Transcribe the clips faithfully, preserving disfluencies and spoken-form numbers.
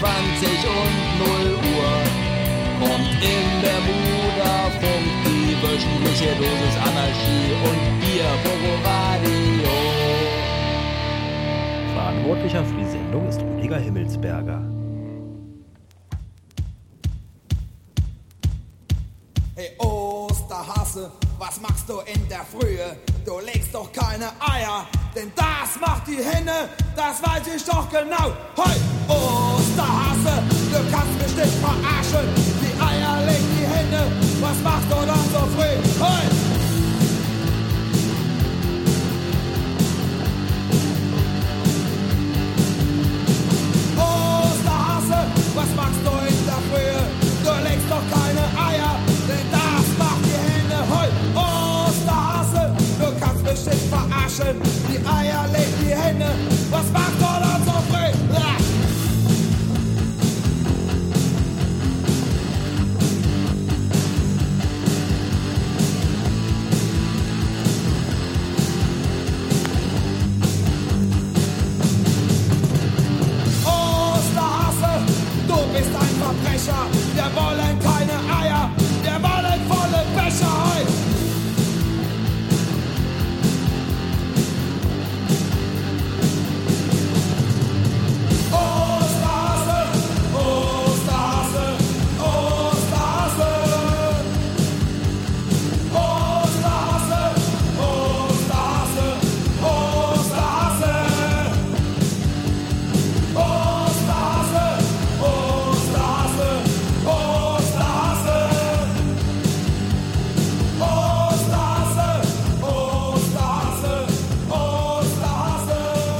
zwanzig und null Uhr kommt in Bermuda-Funk die wöchentliche Dosis Anarchie und Bier Bobo Radio. Verantwortlicher für die Sendung ist Rüdiger Himmelsberger. Hey Osterhase, was machst du in der Frühe? Du legst doch keine Eier, denn das macht die Henne, das weiß ich doch genau. Hey Osterhase, du kannst mich nicht verarschen, die Eier legt die Henne, was machst du dann so früh? Hey! Osterhase, was machst du in der Frühe? Du legst doch keine Eier, denn das macht die Henne. Hoi, Osterhase, du kannst mich nicht verarschen. Die Eier legt die Henne, was macht du dann so früh? Ah! Osterhase, du bist ein Verbrecher. Wir wollen keine Eier, wir wollen volle Becher. Hoi! Osterhase, Osterhase, Osterhase. Osterhase, Osterhase, Osterhase. Osterhase, Osterhase, Osterhase. Osterhase, Osterhase, Osterhase.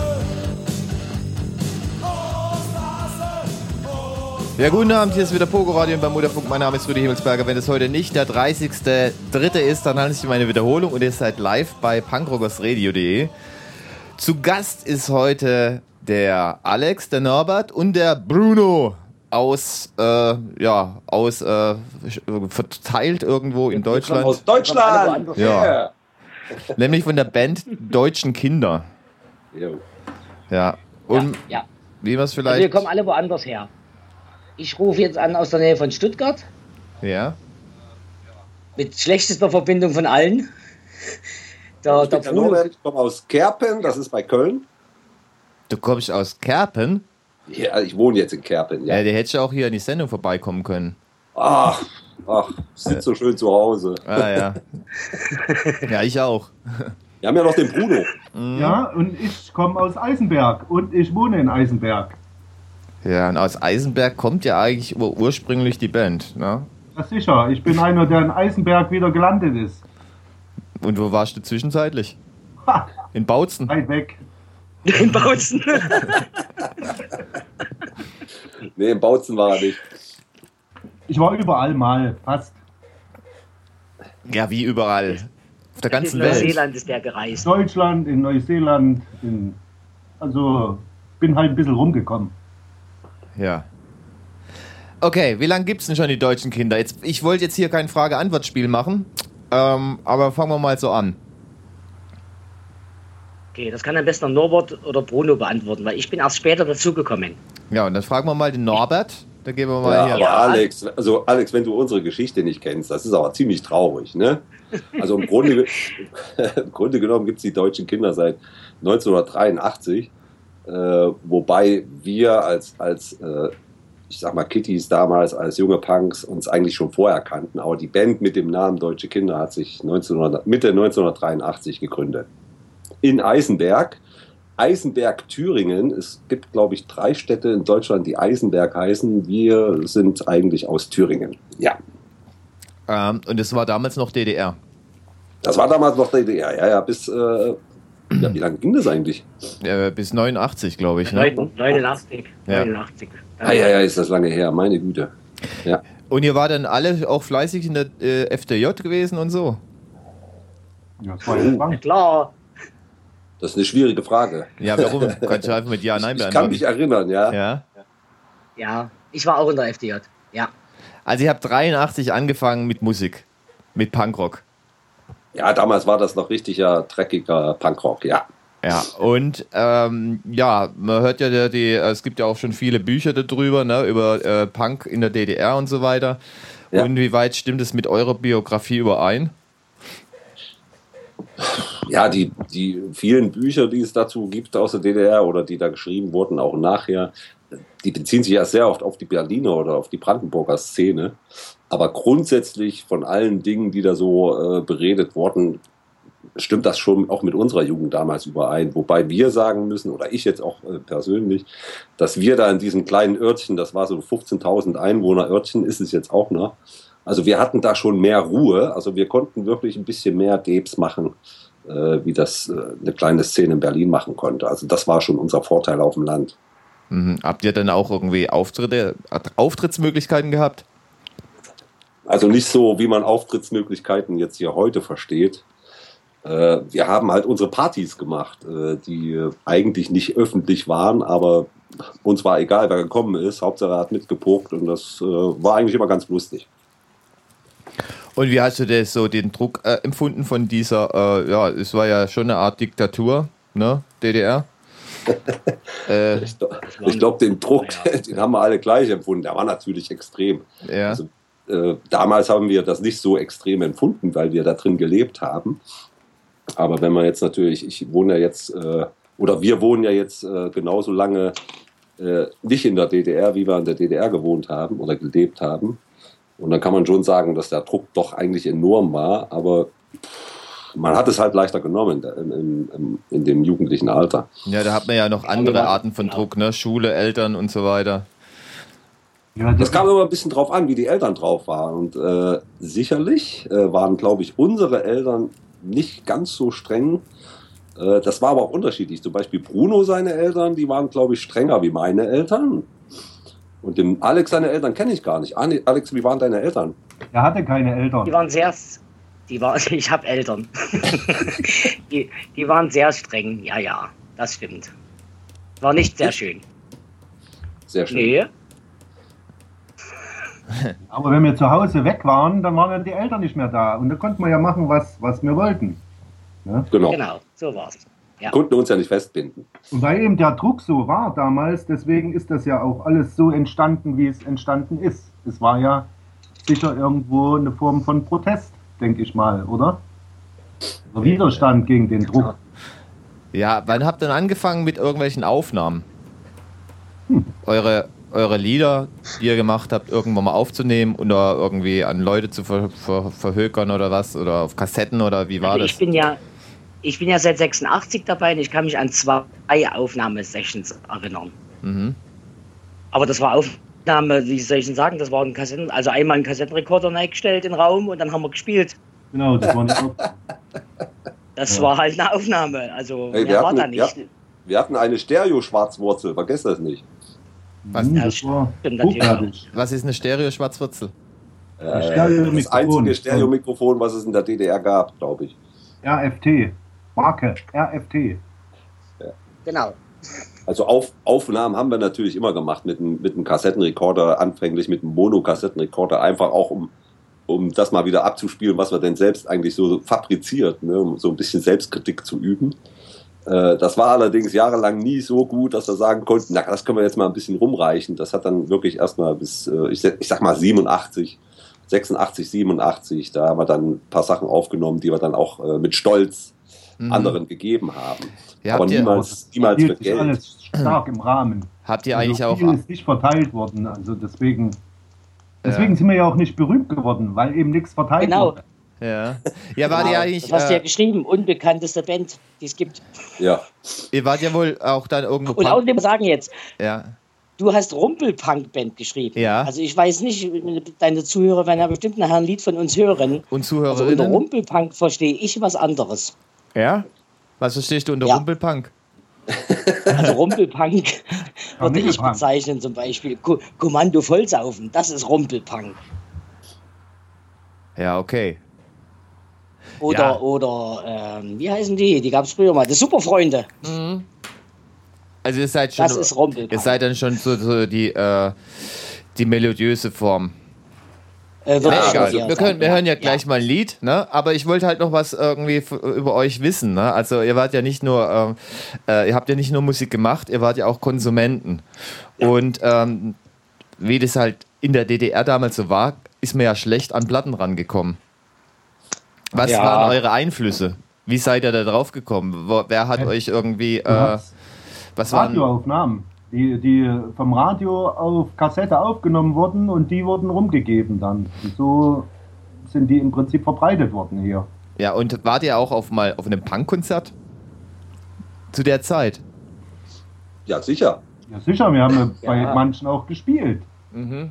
Ja, guten Abend, hier ist wieder Pogo Radio in Bermuda-Funk. Mein Name ist Rudi Himmelsberger. Wenn es heute nicht der dreißigste dritte ist, dann handelt es sich um eine Wiederholung und ihr seid live bei punkrockersradio punkt de. Zu Gast ist heute der Alex, der Norbert und der Bruno aus, äh, ja, aus, äh, verteilt irgendwo in Deutschland. Aus Deutschland! Ja. Nämlich von der Band Deutschen Kinder. Jo. Ja. Und Ja, wie wir es also vielleicht. wir kommen alle woanders her. Ich rufe jetzt an aus der Nähe von Stuttgart, Ja. mit schlechtester Verbindung von allen. Der, Ich der bin der Bruno, Norbert, ich komme aus Kerpen, das ist bei Köln. Du kommst aus Kerpen? Ja, ich wohne jetzt in Kerpen, Ja, ja. der hätte ja auch hier in die Sendung vorbeikommen können. Ach, ach, sind so schön zu Hause. Ah, ja. Ja, ich auch. Wir haben ja noch den Bruno. Ja, und ich komme aus Eisenberg und ich wohne in Eisenberg. Ja, und aus Eisenberg kommt ja eigentlich ur ursprünglich die Band, ne? Ja, sicher, ich bin einer, der in Eisenberg wieder gelandet ist. Und wo warst du zwischenzeitlich? Ha, In Bautzen? weit weg. in Bautzen. Nee, in Bautzen war er nicht. Ich war überall mal, fast. Ja, wie überall. Auf der In ganzen Welt. Neuseeland ist der gereist. Deutschland, in Neuseeland, in, also bin halt ein bisschen rumgekommen. Ja. Okay, wie lange gibt's denn schon die Deutschen Kinder? Jetzt, ich wollte jetzt hier kein Frage-Antwort-Spiel machen, ähm, aber fangen wir mal so an. Okay, das kann am besten noch Norbert oder Bruno beantworten, weil ich bin erst später dazugekommen. Ja, und dann fragen wir mal den Norbert. Da gehen wir mal Ja, hier. aber Alex, also Alex, wenn du unsere Geschichte nicht kennst, das ist aber ziemlich traurig, ne? Also im Grunde, im Grunde genommen gibt es die Deutschen Kinder seit neunzehnhundertdreiundachtzig, äh, wobei wir als, als äh, ich sag mal, Kittys damals, als junge Punks uns eigentlich schon vorher kannten, aber die Band mit dem Namen Deutsche Kinder hat sich neunzehnhundert, Mitte neunzehnhundertdreiundachtzig gegründet. In Eisenberg. Eisenberg, Thüringen. Es gibt, glaube ich, drei Städte in Deutschland, die Eisenberg heißen. Wir sind eigentlich aus Thüringen. Ja. Ähm, und das war damals noch D D R. Das war damals noch D D R. Ja, ja, bis. Äh, ja, wie lange ging das eigentlich? Äh, bis neunundachtzig, glaube ich. Ne? neunundachtzig. Ja. neunundachtzig. Ah, ja, ja, ist das lange her. Meine Güte. Ja. Und ihr wart dann alle auch fleißig in der äh, F D J gewesen und so? Ja, das war ja Zwang. Klar. Das ist eine schwierige Frage. Ja, warum? Kannst du einfach mit Ja, Nein Ich kann beantworten? mich erinnern, ja. Ja. Ja, ich war auch in der F D J. Ja. Also ihr habt dreiundachtzig angefangen mit Musik, mit Punkrock. Ja, damals war das noch richtiger, dreckiger Punkrock, ja. Ja, und ähm, ja, man hört ja, die, die, es gibt ja auch schon viele Bücher darüber, ne, über äh, Punk in der D D R und so weiter. Ja. Inwieweit stimmt es mit eurer Biografie überein? Ja, die, die vielen Bücher, die es dazu gibt aus der D D R oder die da geschrieben wurden, auch nachher, die beziehen sich ja sehr oft auf die Berliner oder auf die Brandenburger Szene. Aber grundsätzlich von allen Dingen, die da so äh, beredet wurden, stimmt das schon auch mit unserer Jugend damals überein. Wobei wir sagen müssen, oder ich jetzt auch äh, persönlich, dass wir da in diesem kleinen Örtchen, das war so fünfzehntausend Einwohner Örtchen, ist es jetzt auch noch. Also wir hatten da schon mehr Ruhe. Also wir konnten wirklich ein bisschen mehr Debs machen, äh, wie das äh, eine kleine Szene in Berlin machen konnte. Also das war schon unser Vorteil auf dem Land. Mhm. Habt ihr dann auch irgendwie Auftritte, Auftrittsmöglichkeiten gehabt? Also nicht so, wie man Auftrittsmöglichkeiten jetzt hier heute versteht. Wir haben halt unsere Partys gemacht, die eigentlich nicht öffentlich waren, aber uns war egal, wer gekommen ist. Hauptsache er hat mitgepokt und das war eigentlich immer ganz lustig. Und wie hast du das so den Druck äh, empfunden von dieser, äh, ja, es war ja schon eine Art Diktatur, ne, D D R? äh, ich ich glaube, den Druck, den haben wir alle gleich empfunden. Der war natürlich extrem. Ja. Also, äh, damals haben wir das nicht so extrem empfunden, weil wir da drin gelebt haben. Aber wenn man jetzt natürlich, ich wohne ja jetzt, äh, oder wir wohnen ja jetzt äh, genauso lange äh, nicht in der D D R, wie wir in der D D R gewohnt haben oder gelebt haben. Und dann kann man schon sagen, dass der Druck doch eigentlich enorm war, aber man hat es halt leichter genommen in, in, in, in dem jugendlichen Alter. Ja, da hat man ja noch andere Arten von Druck, ne? Schule, Eltern und so weiter. Ja, das kam immer ein bisschen drauf an, wie die Eltern drauf waren. Und äh, sicherlich äh, waren, glaube ich, unsere Eltern nicht ganz so streng. Äh, das war aber auch unterschiedlich. Zum Beispiel Bruno, seine Eltern, die waren, glaube ich, strenger wie meine Eltern. Und den Alex, seine Eltern, kenne ich gar nicht. Alex, wie waren deine Eltern? Er hatte keine Eltern. Die waren sehr... Die war, ich habe Eltern. die, die waren sehr streng. Ja, ja, das stimmt. War nicht sehr schön. Sehr schön. Nee. Aber wenn wir zu Hause weg waren, dann waren ja die Eltern nicht mehr da. Und da konnten wir ja machen, was, was wir wollten. Ne? Genau. Genau, so war's. Ja. Konnten uns ja nicht festbinden. Und weil eben der Druck so war damals, deswegen ist das ja auch alles so entstanden, wie es entstanden ist. Es war ja sicher irgendwo eine Form von Protest, denke ich mal, oder? Oder Widerstand gegen den Druck. Ja, wann habt ihr denn angefangen mit irgendwelchen Aufnahmen? Hm. Eure, eure Lieder, die ihr gemacht habt, irgendwann mal aufzunehmen oder irgendwie an Leute zu ver, ver, verhökern oder was? Oder auf Kassetten oder wie war also das? Ich bin ja, ich bin ja seit sechsundachtzig dabei und ich kann mich an zwei Aufnahmesessions erinnern. Mhm. Aber das war Aufnahme, wie soll ich denn sagen, das waren Kassetten, also einmal einen Kassettenrekorder reingestellt in den Raum und dann haben wir gespielt. Genau, das war eine Das ja. war halt eine Aufnahme, also Hey, mehr wir, war hatten, da nicht. wir, wir hatten eine Stereo-Schwarzwurzel, vergesst das nicht. Was, Hm, Ja, das war stimmt natürlich. hochwertig. was ist eine Stereo-Schwarzwurzel? Äh, Stereo-Mikrofon. das einzige Stereomikrofon, was es in der D D R gab, glaube ich. R F T. Marke. R F T. Genau. Also auf, Aufnahmen haben wir natürlich immer gemacht mit einem mit einem Kassettenrekorder, anfänglich mit einem Mono-Kassettenrekorder, einfach auch um, um das mal wieder abzuspielen, was wir denn selbst eigentlich so fabriziert, ne, um so ein bisschen Selbstkritik zu üben. Äh, das war allerdings jahrelang nie so gut, dass wir sagen konnten, na, das können wir jetzt mal ein bisschen rumreichen. Das hat dann wirklich erstmal bis, äh, ich, ich sag mal siebenundachtzig, sechsundachtzig, siebenundachtzig, da haben wir dann ein paar Sachen aufgenommen, die wir dann auch äh, mit Stolz mhm. anderen gegeben haben. Ja, aber habt ihr- niemals, niemals Hielt für sich Geld. alles stark im Rahmen. Habt ihr eigentlich Also auch... viel ist nicht verteilt worden, also deswegen. Deswegen Ja. sind wir ja auch nicht berühmt geworden, weil eben nichts verteilt Genau. wurde. Ja, ja wart ihr Genau. eigentlich... Das hast du ja Äh, geschrieben, unbekannteste Band, die es gibt. Ja. ihr wart ja wohl auch dann irgendwo... Und außerdem sagen jetzt, ja. du hast Rumpelpunk-Band geschrieben. Ja. Also ich weiß nicht, deine Zuhörer werden ja bestimmt nachher ein Lied von uns hören. Und Also unter Zuhörerinnen? Rumpelpunk verstehe ich was anderes. Ja? Was verstehst du unter Ja. Rumpelpunk? Also Rumpelpunk würde ich Rumpelpunk. bezeichnen zum Beispiel. Ko Kommando Vollsaufen, das ist Rumpelpunk. Ja, okay. Oder, Ja. oder ähm, wie heißen die? Die gab es früher mal. Die Superfreunde. Also ihr seid schon... Das ist Rumpelpunk. Ihr seid dann schon so, so die, äh, die melodiöse Form. Äh, Nee, würde ich egal. auch eher Wir, können, sagen, wir ja. hören ja gleich Ja. mal ein Lied, ne? Aber ich wollte halt noch was irgendwie f- über euch wissen, ne? Also ihr wart ja nicht nur, ähm, äh, ihr habt ja nicht nur Musik gemacht, ihr wart ja auch Konsumenten. Und ähm, wie das halt in der D D R damals so war, ist man ja schlecht an Platten rangekommen. Was Ja. waren eure Einflüsse? Wie seid ihr da drauf gekommen? Wo, wer hat Ja, euch irgendwie, Du äh, hast was waren, Radioaufnahmen, die, die vom Radio auf Kassette aufgenommen wurden und die wurden rumgegeben dann. Und so sind die im Prinzip verbreitet worden hier. ja, und wart ihr auch auf mal auf einem Punkkonzert? Zu der Zeit? Ja, sicher. Ja sicher, wir haben ja bei Ja. manchen auch gespielt. Mhm.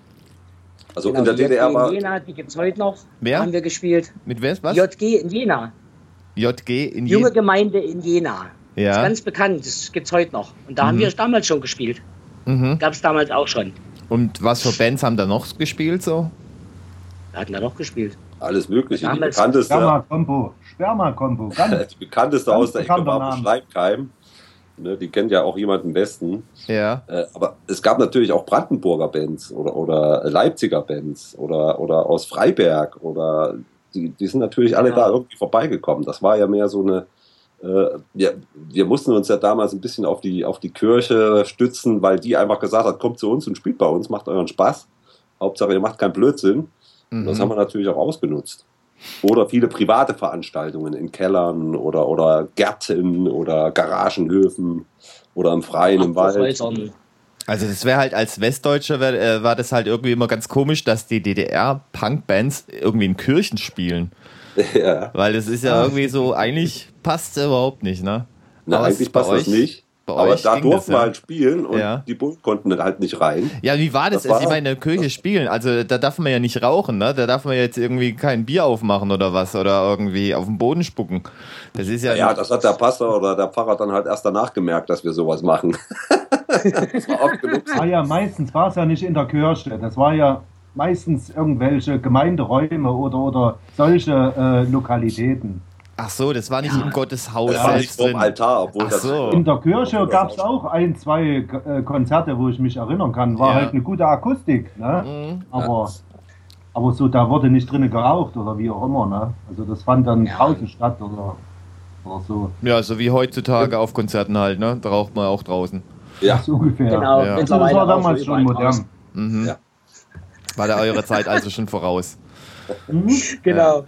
Also Genau, in der die D D R J G war. in Jena, die gibt es heute noch. Wer? Haben wir gespielt. Mit wem? Was? J G in Jena. J G in Junge Jena. Gemeinde in Jena. Das ist Ja. ganz bekannt, das gibt es heute noch. Und da haben wir damals schon gespielt. Mhm. Gab es damals auch schon. Und was für Bands haben da noch gespielt so? Wir hatten da noch gespielt. Alles Mögliche. Die Damals- bekannteste, Sperma-Kombo, Sperma-Kombo, ganz die bekannteste Ganz aus der Ecke bekannter war Name. Schleipkeim. Ne, die kennt ja auch jemand im Westen. Ja. Äh, aber es gab natürlich auch Brandenburger Bands oder, oder Leipziger Bands oder, oder aus Freiberg. Oder die, die sind natürlich alle Ja. da irgendwie vorbeigekommen. Das war ja mehr so eine. Äh, ja, wir mussten uns ja damals ein bisschen auf die, auf die Kirche stützen, weil die einfach gesagt hat: Kommt zu uns und spielt bei uns, macht euren Spaß. Hauptsache, ihr macht keinen Blödsinn. Und das haben wir natürlich auch ausgenutzt. Oder viele private Veranstaltungen in Kellern oder, oder Gärten oder Garagenhöfen oder im Freien, im Wald. Abflughäusern. Also das wäre halt als Westdeutscher wär, äh, war das halt irgendwie immer ganz komisch, dass die D D R-Punk-Bands irgendwie in Kirchen spielen. Ja. Weil das ist ja irgendwie so, eigentlich passt es überhaupt nicht, ne? Na, Aber eigentlich bei passt das euch- nicht. bei Aber euch da ging durften das, wir ja. halt spielen und Ja. die Bullen konnten halt nicht rein. Ja, wie war das? Das war- ich meine, in der Kirche spielen, also da darf man ja nicht rauchen, ne? Da darf man jetzt irgendwie kein Bier aufmachen oder was oder irgendwie auf den Boden spucken. Das ist ja... Ja, das hat der Pastor oder der Pfarrer dann halt erst danach gemerkt, dass wir sowas machen. Das war oft genug. Ah ja, meistens war es ja nicht in der Kirche. Das war ja meistens irgendwelche Gemeinderäume oder, oder solche äh, Lokalitäten. Ach so, das war nicht im Gotteshaus Das war nicht selbst vom drin. Altar, obwohl Ach das. so. In der Kirche gab es auch ein, zwei äh, Konzerte, wo ich mich erinnern kann. War Ja. halt eine gute Akustik. Ne? Mhm. Aber, aber so, da wurde nicht drinnen geraucht oder wie auch immer. Ne? Also das fand dann Ja. draußen statt oder, oder so. Ja, so wie heutzutage auf Konzerten halt, ne? Da raucht man auch draußen. Ja, So ungefähr. Genau, Ja. Also das mittlerweile war auch damals so schon überall modern. draußen. Mhm. Ja. War da eure Zeit also schon voraus? Genau.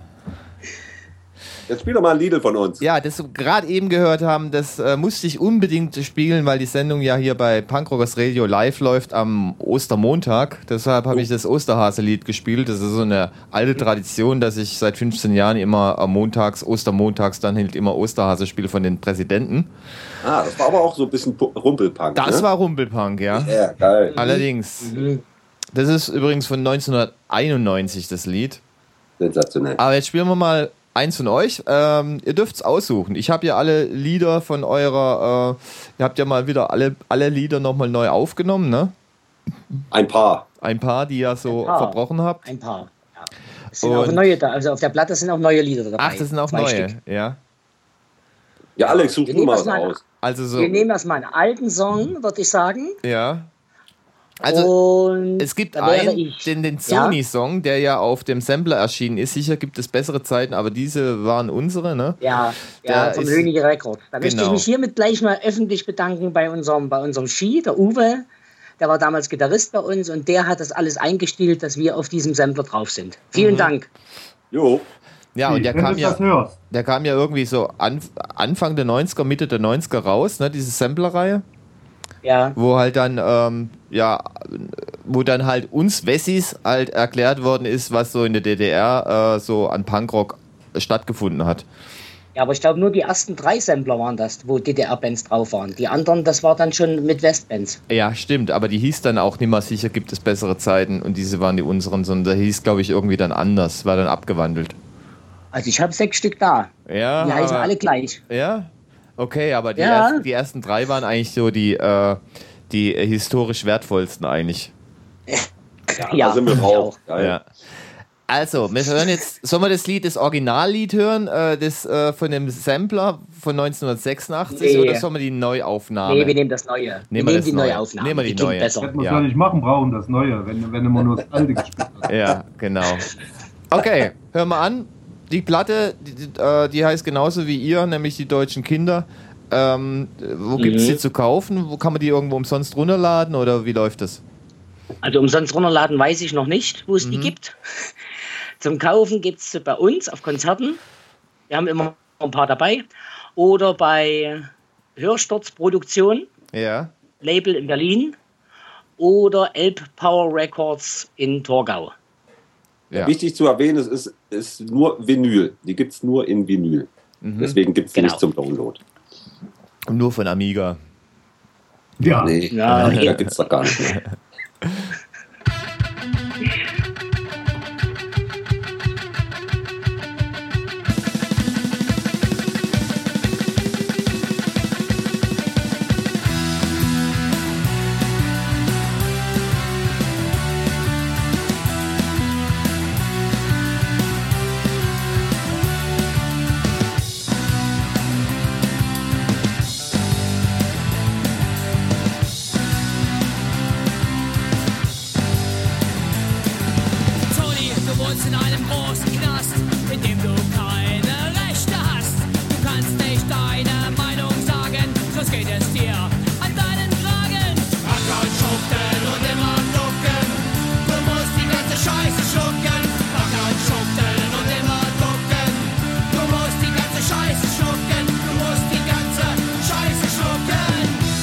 jetzt spiel doch mal ein Lied von uns. Ja, das wir gerade eben gehört haben, das äh, musste ich unbedingt spielen, weil die Sendung ja hier bei Punkrockers Radio live läuft am Ostermontag. Deshalb habe ich das Osterhase-Lied gespielt. Das ist so eine alte Tradition, dass ich seit fünfzehn Jahren immer am Montags, Ostermontags dann halt immer Osterhase spiele von den Präsidenten. Ah, das war aber auch so ein bisschen Pu- Rumpelpunk. Das ne? war Rumpelpunk, ja. Ja, geil. Allerdings. Das ist übrigens von neunzehnhunderteinundneunzig, das Lied. Sensationell. Aber jetzt spielen wir mal eins von euch. Ähm, ihr dürft es aussuchen. Ich habe ja alle Lieder von eurer, äh, ihr habt ja mal wieder alle, alle Lieder nochmal neu aufgenommen, ne? Ein Paar. Ein paar, die ihr so Ein paar. verbrochen habt. Ein paar. Ja. Es sind Und- auch neue da. Also auf der Platte sind auch neue Lieder dabei. Ach, das sind auch Zwei neue, Stück. ja. Ja, Alex, such Wir du nehmen mal das was mal- aus. Also so, Wir nehmen erstmal einen alten Song, würde ich sagen. ja. Also und es gibt da wäre einen, ich. den, den Ja? Sony-Song, der ja auf dem Sampler erschienen ist. Sicher gibt es bessere Zeiten, aber diese waren unsere, ne? Ja, Der ja vom ist- Hönig Records. Da möchte ich Genau. mich hiermit gleich mal öffentlich bedanken bei unserem, bei unserem Ski, der Uwe. Der war damals Gitarrist bei uns und der hat das alles eingestielt, dass wir auf diesem Sampler drauf sind. Vielen Mhm. Dank. Jo. Ja, und der Wenn kam du ja, das hörst. der kam ja irgendwie so an, Anfang der neunziger, Mitte der neunziger raus, ne? Diese Sampler-Reihe. Ja, Wo halt dann, ähm, ja, wo dann halt uns Wessis halt erklärt worden ist, was so in der D D R äh, so an Punkrock stattgefunden hat. ja, aber ich glaube nur die ersten drei Sampler waren das, wo D D R-Bands drauf waren. Die anderen, das war dann schon mit Westbands. Ja, stimmt, aber die hieß dann auch nicht mehr sicher, gibt es bessere Zeiten und diese waren die unseren, sondern da hieß, glaube ich, irgendwie dann anders, war dann abgewandelt. Also ich habe sechs Stück da. Ja, Die heißen aber- alle gleich. Ja, okay, aber die, Ja. ersten, die ersten drei waren eigentlich so die, äh, die äh, historisch wertvollsten eigentlich. Ja, Ja, da sind wir ich drauf. auch. Geil. Ja. Also, wir hören jetzt, sollen wir das Lied, das Originallied hören, äh, das äh, von dem Sampler von neunzehnhundertsechsundachtzig Nee. oder sollen wir die Neuaufnahme? Nee, wir nehmen das Neue. Nehmen wir wir nehmen das die Neue. neue Aufnahme. Nehmen wir die klingt neue. besser. Hätten wir es Ja. ja nicht machen brauchen, das Neue, wenn, wenn immer nur das Alte gespielt hat. Ja, genau. Okay, hören wir an. Die Platte, die, die, äh, die heißt genauso wie ihr, nämlich die deutschen Kinder. Ähm, wo gibt es Mhm. die zu kaufen? Wo kann man die irgendwo umsonst runterladen oder wie läuft das? Also umsonst runterladen weiß ich noch nicht, wo es Mhm. die gibt. Zum Kaufen gibt es sie bei uns auf Konzerten. Wir haben immer ein paar dabei. Oder bei Hörsturz Produktion, Ja. Label in Berlin. Oder Elb Power Records in Torgau. Ja. Wichtig zu erwähnen, es ist, ist nur Vinyl. Die gibt es nur in Vinyl. Mhm. Deswegen gibt es die Genau. nicht zum Download. Nur von Amiga. Ja, Nee, Ja, da eben. gibt es doch gar nicht. Toni, du wohnst in einem großen Knast, in dem du keine Rechte hast. Du kannst nicht deine Meinung sagen, sonst geht es dir an deinen Kragen. Ackern, schuften und immer ducken, du musst die ganze Scheiße schlucken. Ackern, schuften und immer ducken, du musst die ganze Scheiße schlucken. Du musst die ganze Scheiße schlucken.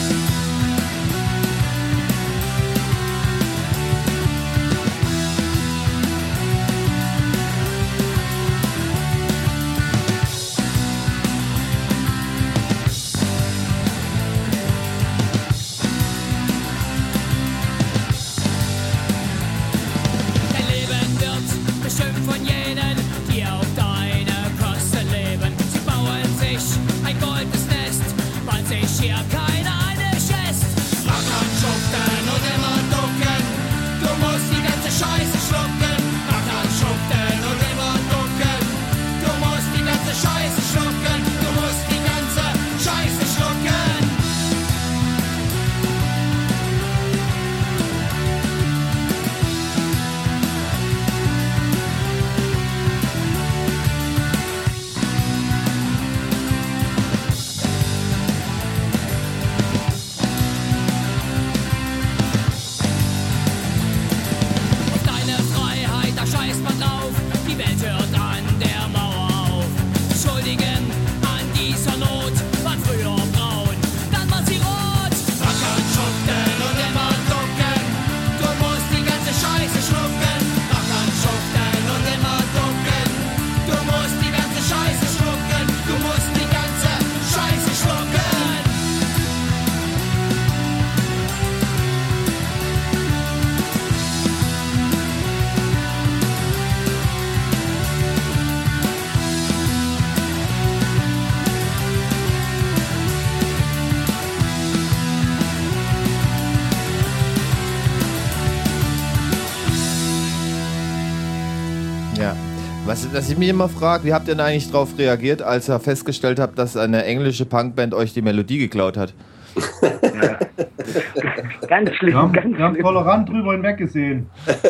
Dein Leben wird bestimmt von jenen, die auf deine Kosten leben. Sie bauen sich ein goldenes Nest, weil sich hier keiner eine schätzt. Rackern, schuften und immer ducken, du musst die ganze Scheiße schlucken. Rackern, schuften und immer ducken, du musst die ganze Scheiße schlucken. Du musst die ganze Scheiße schlucken. Auf deine Freiheit, da scheißt man drauf. Die Welt hört an der Mauer auf. Die Schuldigen an dieser Not waren früher braun, dann waren sie rot. Rackern, schuften und immer ducken, du musst die ganze Scheiße schlucken. Rackern, schuften und immer ducken, du musst die ganze Scheiße schlucken. Du musst die ganze Scheiße schlucken. Ja. Was, was ich mich immer frage, wie habt ihr denn eigentlich darauf reagiert, als ihr festgestellt habt, dass eine englische Punkband euch die Melodie geklaut hat? Ganz schlimm, wir haben, ganz wir haben schlimm. tolerant drüber hinweggesehen.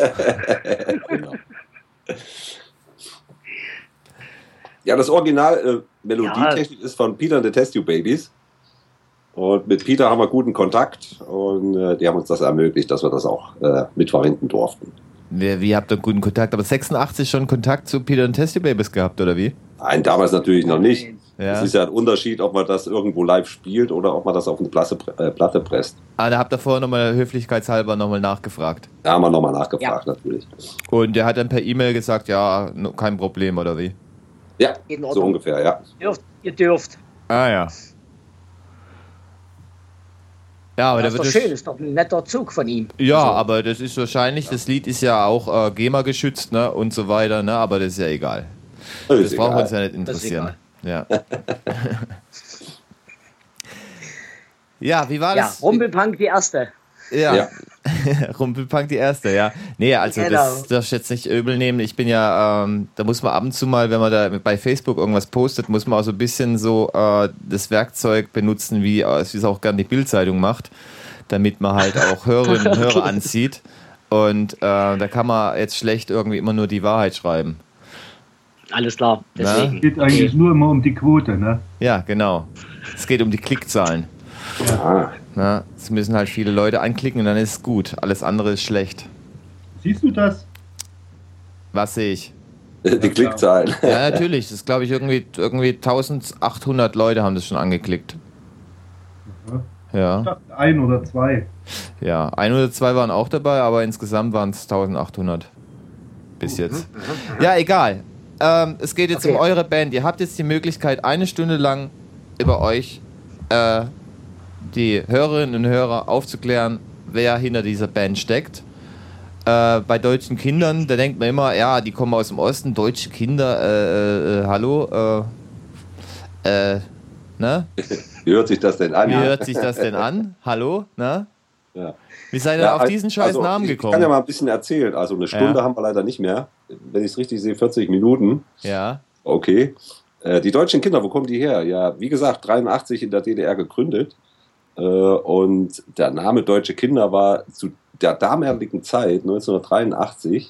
Ja, das Original äh, Melodietechnik ist von Peter and the Test Tube Babies. Und mit Peter haben wir guten Kontakt und äh, die haben uns das ermöglicht, dass wir das auch äh, mitverwenden durften. Wie, wie habt ihr guten Kontakt? Aber sechsundachtzig schon Kontakt zu Peter and Test Tube Babies gehabt, oder wie? Nein, damals natürlich noch nicht. Ja. Es ist ja ein Unterschied, ob man das irgendwo live spielt oder ob man das auf eine Platte, äh, Platte presst. Ah, da habt ihr vorher nochmal höflichkeitshalber nochmal nachgefragt. Da haben wir nochmal nachgefragt, natürlich. Und der hat dann per E-Mail gesagt, ja, no, kein Problem, oder wie? Ja, In so Ordnung. ungefähr, ja. Dürft, ihr dürft. Ah ja. Ja, aber Das da ist doch wird schön, ist doch ein netter Zug von ihm. Ja, aber das ist wahrscheinlich, das Lied ist ja auch äh, GEMA geschützt, ne, und so weiter, ne, aber das ist ja egal. Das Das ist braucht egal. uns ja nicht Das ist interessieren. Ja. Ja, wie war Ja, das? Rumpelpunk die erste. Ja. Ja. Rumpelpunk die erste, ja. Nee, also Genau. das darfst du jetzt nicht übel nehmen. Ich bin ja, ähm, da muss man ab und zu mal, wenn man da bei Facebook irgendwas postet, muss man auch so ein bisschen so äh, das Werkzeug benutzen, wie, äh, wie es auch gerne die Bildzeitung macht, damit man halt auch Hörerinnen und Hörer anzieht. Und äh, da kann man jetzt schlecht irgendwie immer nur die Wahrheit schreiben. Alles klar, deswegen. Es geht eigentlich nur immer um die Quote, ne? Ja, genau. Es geht um die Klickzahlen. Ah, Na, es müssen halt viele Leute anklicken und dann ist es gut. Alles andere ist schlecht. Siehst du das? Was sehe ich? die Klickzahlen. Ja, natürlich. Das ist, glaube ich, irgendwie, irgendwie eintausendachthundert Leute haben das schon angeklickt. Ich Ja, dachte ein oder zwei. ja. Ein oder zwei waren auch dabei, aber insgesamt waren es eintausendachthundert. Bis jetzt. Ja, egal. Ähm, es geht jetzt Okay. um eure Band. Ihr habt jetzt die Möglichkeit, eine Stunde lang über euch äh, die Hörerinnen und Hörer aufzuklären, wer hinter dieser Band steckt. Äh, bei deutschen Kindern, da denkt man immer, ja, die kommen aus dem Osten, deutsche Kinder, äh, äh, hallo, äh, äh, ne? Wie hört sich das denn an? Wie hört sich das denn an? Hallo, ne? Ja. Wie seid ihr Ja, auf diesen scheiß also, Namen ich gekommen? kann ja mal ein bisschen erzählen. Also eine Stunde Ja. haben wir leider nicht mehr. Wenn ich es richtig sehe, vierzig Minuten. Ja, Okay. Äh, die deutschen Kinder, wo kommen die her? Ja, wie gesagt, dreiundachtzig in der D D R gegründet. Äh, und der Name Deutsche Kinder war zu der damaligen Zeit, neunzehnhundertdreiundachtzig,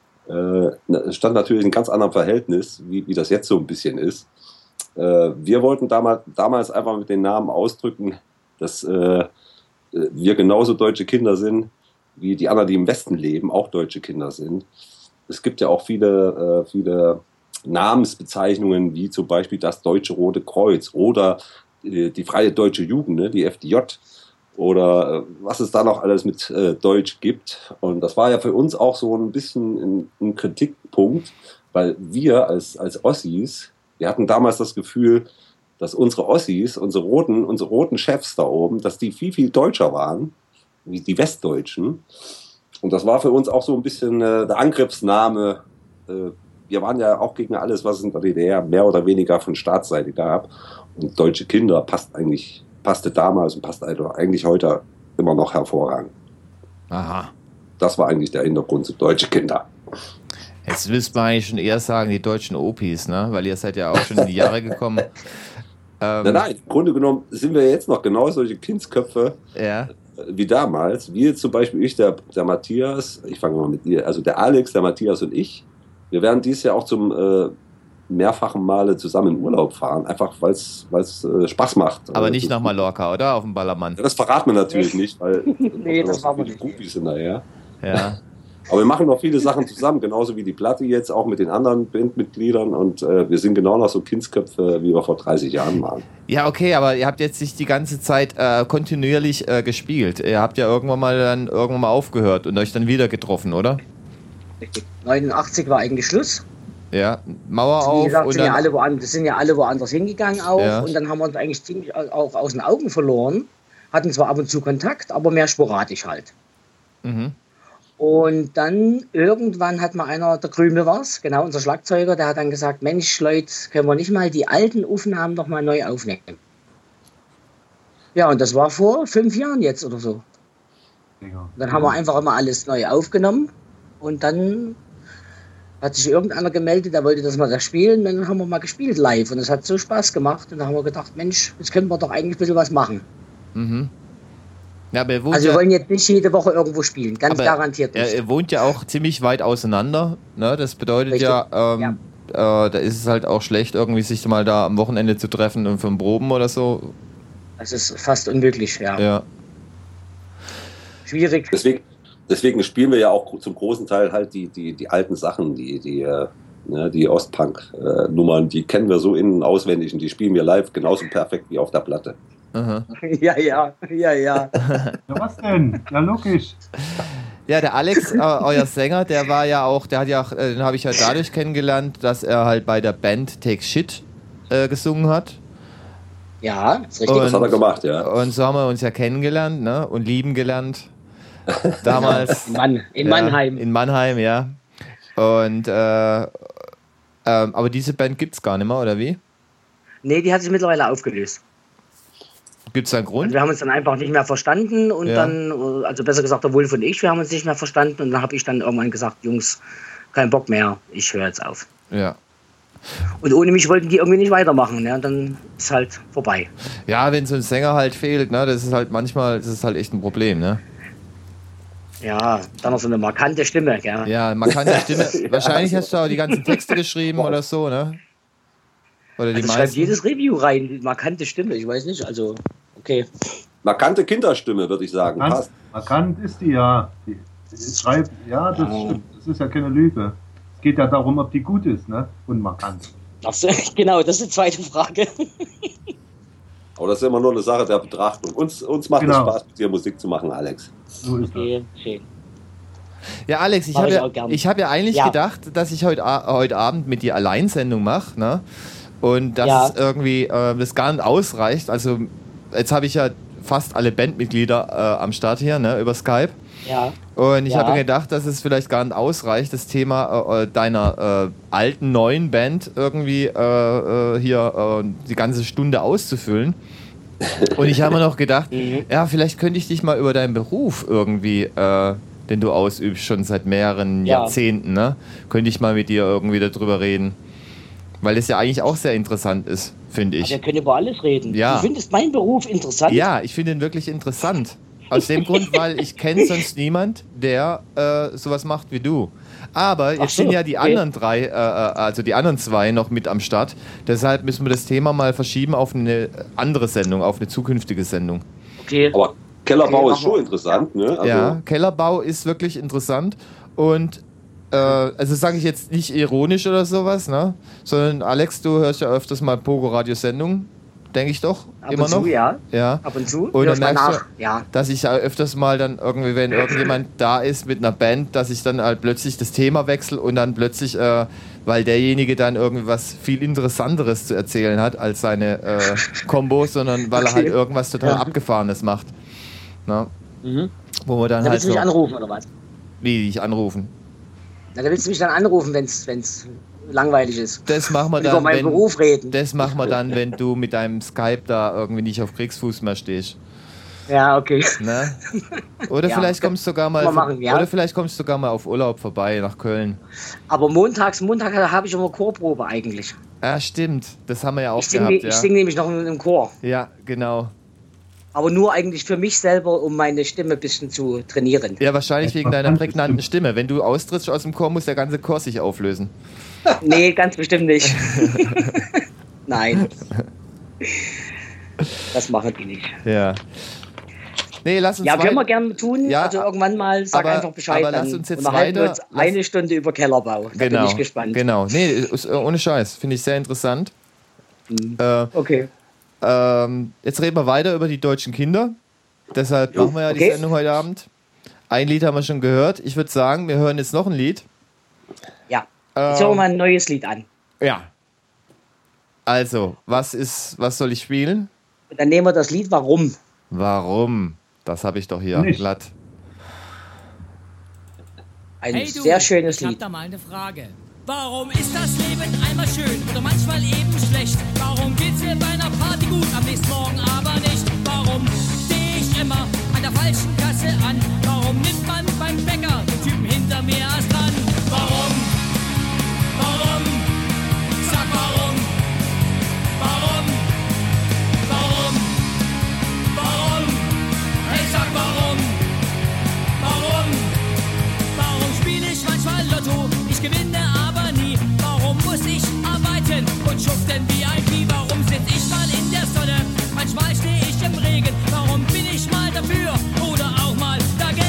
äh, stand natürlich in einem ganz anderen Verhältnis, wie, wie das jetzt so ein bisschen ist. Äh, wir wollten damals, damals einfach mit den Namen ausdrücken, dass äh, wir genauso deutsche Kinder sind, wie die anderen, die im Westen leben, auch deutsche Kinder sind. Es gibt ja auch viele, äh, viele Namensbezeichnungen, wie zum Beispiel das Deutsche Rote Kreuz oder äh, die Freie Deutsche Jugend, ne, die F D J, oder äh, was es da noch alles mit äh, Deutsch gibt. Und das war ja für uns auch so ein bisschen ein, ein Kritikpunkt, weil wir als, als Ossis, wir hatten damals das Gefühl, dass unsere Ossis, unsere roten, unsere roten Chefs da oben, dass die viel, viel deutscher waren, wie die Westdeutschen. Und das war für uns auch so ein bisschen äh, der Angriffsname. Äh, wir waren ja auch gegen alles, was es in der D D R mehr oder weniger von Staatsseite gab. Und deutsche Kinder passt eigentlich, passte damals und passt eigentlich heute immer noch hervorragend. aha. Das war eigentlich der Hintergrund zu deutsche Kinder. Jetzt müsste man eigentlich schon eher sagen, die deutschen Opis, ne? Weil ihr seid ja auch schon in die Jahre gekommen. Ähm, Nein, nein, im Grunde genommen sind wir jetzt noch genau solche Kindsköpfe Ja, wie damals. Wir zum Beispiel, ich, der, der Matthias, ich fange mal mit dir, also der Alex, der Matthias und ich, wir werden dieses Jahr auch zum äh, mehrfachen Male zusammen in Urlaub fahren, einfach weil es äh, Spaß macht. aber Äh, nicht das- nach Mallorca, oder? Auf dem Ballermann. Ja, das verraten wir natürlich nicht, weil Nee, das war machen wir nicht. Groupies hinterher. Ja. Aber wir machen noch viele Sachen zusammen, genauso wie die Platte jetzt, auch mit den anderen Bandmitgliedern. Und äh, wir sind genau noch so Kindsköpfe, wie wir vor dreißig Jahren waren. Ja, okay, aber ihr habt jetzt nicht die ganze Zeit äh, kontinuierlich äh, gespielt. Ihr habt ja irgendwann mal dann irgendwann mal aufgehört und euch dann wieder getroffen, oder? neunundachtzig war eigentlich Schluss. Ja, Mauer Wie auf gesagt, und sind ja, dann, alle woanders, sind ja alle woanders hingegangen auch. Ja. Und dann haben wir uns eigentlich ziemlich auch aus den Augen verloren. Hatten zwar ab und zu Kontakt, aber mehr sporadisch halt. Mhm. Und dann irgendwann hat mal einer, der Krümel war's, genau, unser Schlagzeuger, der hat dann gesagt, Mensch Leute, können wir nicht mal die alten Aufnahmen noch mal neu aufnehmen? Ja, und das war vor fünf Jahren jetzt oder so. Ja. Dann haben wir einfach immer alles neu aufgenommen und dann hat sich irgendeiner gemeldet, der wollte das mal da spielen. Und dann haben wir mal gespielt live und es hat so Spaß gemacht. Und dann haben wir gedacht, Mensch, jetzt können wir doch eigentlich ein bisschen was machen. Mhm. Ja, aber ihr wohnt Also wir ja, wollen jetzt nicht jede Woche irgendwo spielen, ganz aber garantiert er, nicht. er wohnt ja auch ziemlich weit auseinander. Ne? Das bedeutet Richtig. ja, ähm, Äh, da ist es halt auch schlecht, irgendwie sich mal da am Wochenende zu treffen und für ein Proben oder so. Das ist fast unmöglich, ja. Ja. Schwierig. Deswegen, deswegen spielen wir ja auch zum großen Teil halt die, die, die alten Sachen, die, die, äh, ne, die Ostpunk-Nummern, die kennen wir so innen und auswendig und die spielen wir live genauso perfekt wie auf der Platte. Aha. Ja, ja, ja, ja. Ja, was denn? Ja, logisch. Ja, der Alex, äh, euer Sänger, der war ja auch, der hat ja auch, äh, den habe ich halt dadurch kennengelernt, dass er halt bei der Band Take Shit äh, gesungen hat. Ja, ist richtig. Das hat er gemacht, ja. Und so haben wir uns ja kennengelernt, ne? Und lieben gelernt. Damals. In, Mann, in ja, Mannheim. In Mannheim, ja. Und, äh, ähm, aber diese Band gibt's gar nicht mehr, oder wie? Nee, die hat sich mittlerweile aufgelöst. Gibt es einen Grund? Also wir haben uns dann einfach nicht mehr verstanden und Ja. dann, also besser gesagt, der Wolf und ich, wir haben uns nicht mehr verstanden und dann habe ich dann irgendwann gesagt, Jungs, kein Bock mehr, ich höre jetzt auf. Ja. Und ohne mich wollten die irgendwie nicht weitermachen, ne? Und dann ist halt vorbei. Ja, wenn so ein Sänger halt fehlt, ne, das ist halt manchmal, das ist halt echt ein Problem, ne? Ja, dann noch so eine markante Stimme, gell? Ja, man kann die Stimme, wahrscheinlich hast du auch die ganzen Texte geschrieben oder so, ne? Oder die Also schreibt meisten. jedes Review rein, die markante Stimme, ich weiß nicht, also okay. Markante Kinderstimme, würde ich sagen. Markant, Passt. markant ist die ja. Die, die schreibt, ja, das Ja. stimmt. Das ist ja keine Lüge. Es geht ja darum, ob die gut ist, ne? Und markant. Ach so, genau, das ist die zweite Frage. Aber das ist immer nur eine Sache der Betrachtung. Uns, uns macht Genau. es Spaß, mit dir Musik zu machen, Alex. So ist das. Okay, schön. Ja, Alex, ich Mach habe ich ja, auch gern. ich hab ja eigentlich Ja. gedacht, dass ich heute, A- heute Abend mit dir Alleinsendung mache, ne? Und dass Ja. es irgendwie äh, das gar nicht ausreicht. Also jetzt habe ich ja fast alle Bandmitglieder äh, am Start hier, ne? Über Skype. Ja, Und ich Ja. habe gedacht, dass es vielleicht gar nicht ausreicht, das Thema äh, deiner äh, alten, neuen Band irgendwie äh, äh, hier äh, die ganze Stunde auszufüllen. Und ich habe mir noch gedacht, Mhm. ja, vielleicht könnte ich dich mal über deinen Beruf irgendwie, äh, den du ausübst, schon seit mehreren Ja. Jahrzehnten, ne? Könnte ich mal mit dir irgendwie darüber reden. Weil das ja eigentlich auch sehr interessant ist, finde aber ich. wir können über alles reden. Ja. Du findest meinen Beruf interessant? Ja, ich finde ihn wirklich interessant. Aus dem Grund, weil ich kenne sonst niemand, der äh, sowas macht wie du. Aber jetzt Ach so, sind ja die okay. anderen drei, äh, äh, also die anderen zwei noch mit am Start. Deshalb müssen wir das Thema mal verschieben auf eine andere Sendung, auf eine zukünftige Sendung. Okay. Aber Kellerbau Okay, ist schon machen wir. interessant, ne? Also, Ja, Kellerbau ist wirklich interessant und äh, also sage ich jetzt nicht ironisch oder sowas, ne? Sondern Alex, du hörst ja öfters mal Pogo-Radio-Sendungen, denke ich doch, Ab immer und zu, noch. ja. Ja. Ab und zu. Und Hörst dann mal merkst nach. Ja. Dass ich ja öfters mal dann irgendwie, wenn irgendjemand da ist mit einer Band, dass ich dann halt plötzlich das Thema wechsle und dann plötzlich, äh, weil derjenige dann irgendwie was viel Interessanteres zu erzählen hat als seine äh, Kombos, sondern weil er Okay. halt irgendwas total Ja. Abgefahrenes macht. Na? Mhm. Wo wir dann Da halt willst du mich so, anrufen, oder was? wie dich anrufen. Na, da willst du mich dann anrufen, wenn es langweilig ist. Das machen wir Und über dann, meinen wenn, Beruf reden. das machen wir dann, wenn du mit deinem Skype da irgendwie nicht auf Kriegsfuß mehr stehst. Ja, okay. Ne? Oder Ja, vielleicht kommst du sogar mal, können wir machen, ja. oder vielleicht kommst du sogar mal auf Urlaub vorbei nach Köln. Aber montags, Montag habe ich immer Chorprobe eigentlich. Ja, stimmt. Das haben wir ja auch Ich singe gehabt, ich ja. sing nämlich noch im Chor. Ja, genau. Aber nur eigentlich für mich selber, um meine Stimme ein bisschen zu trainieren. Ja, wahrscheinlich wegen deiner prägnanten Stimme. Wenn du austrittst aus dem Chor, muss der ganze Chor sich auflösen. Nee, ganz bestimmt nicht. Nein. Das machen die nicht. Ja. Nee, lass uns Ja, können wir weit- gerne tun. Ja, also irgendwann mal, sag aber- einfach Bescheid. aber lass dann uns jetzt unterhalten wir weiter- uns eine Stunde über Kellerbau. Da Genau, bin ich gespannt. genau. Nee, ist, äh, ohne Scheiß. Finde ich sehr interessant. Mhm. Äh, Okay. ähm, jetzt reden wir weiter über die deutschen Kinder. Deshalb machen wir ja die okay. Sendung heute Abend. Ein Lied haben wir schon gehört. Ich würde sagen, wir hören jetzt noch ein Lied. Ja. Jetzt hören wir mal ein neues Lied an. Ja. Also, was ist, was soll ich spielen? Und dann nehmen wir das Lied Warum. Warum? Das habe ich doch hier Nicht. glatt. Ein Hey du, sehr schönes ich hab Lied. da mal eine Frage. Warum ist das Leben einmal schön oder manchmal eben schlecht? Warum geht's mir bei einer Party gut, am nächsten Morgen aber nicht? Warum stehe ich immer an der falschen Kasse an? Warum nimmt man beim Bäcker den Typen hinter mir erst dran? Warum? Warum? Sag warum? Warum? Warum? Warum? Hey, sag warum? Warum? Warum spiele ich manchmal Lotto? Ich gewinne aber nie. Warum muss ich arbeiten und schuften wie I P? Warum sitz ich mal in der Sonne? Manchmal stehe ich im Regen. Warum bin ich mal dafür oder auch mal dagegen?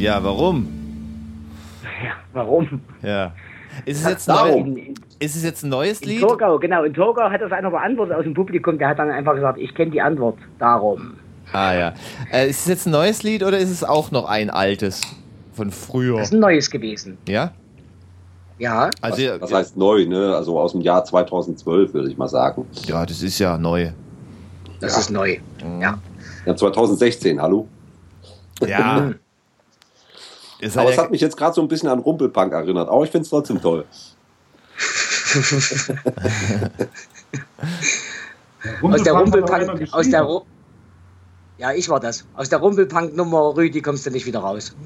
Ja, warum? Ja, warum? Ja. Ist es jetzt, Darum. neu, ist es jetzt ein neues In Lied? Torgau, genau. In Torgau hat das einer beantwortet aus dem Publikum. Der hat dann einfach gesagt, ich kenne die Antwort. Darum. Ah ja. Äh, ist es jetzt ein neues Lied oder ist es auch noch ein altes von früher? Das ist ein neues gewesen. Ja? Ja. Also, Was, was heißt neu, ne? Also aus dem Jahr zweitausendzwölf, würde ich mal sagen. ja, das ist ja neu. Das Ja. ist neu. Ja. Ja, zweitausendsechzehn, hallo? Ja. Ist Aber halt es hat mich jetzt gerade so ein bisschen an Rumpelpunk erinnert. Aber ich finde es trotzdem toll. Aus der Rumpelpunk hat Rumpelpunk, einer aus der geschrieben. Ru Ja, ich war das. Aus der Rumpelpunk-Nummer, Rüdi, kommst du nicht wieder raus.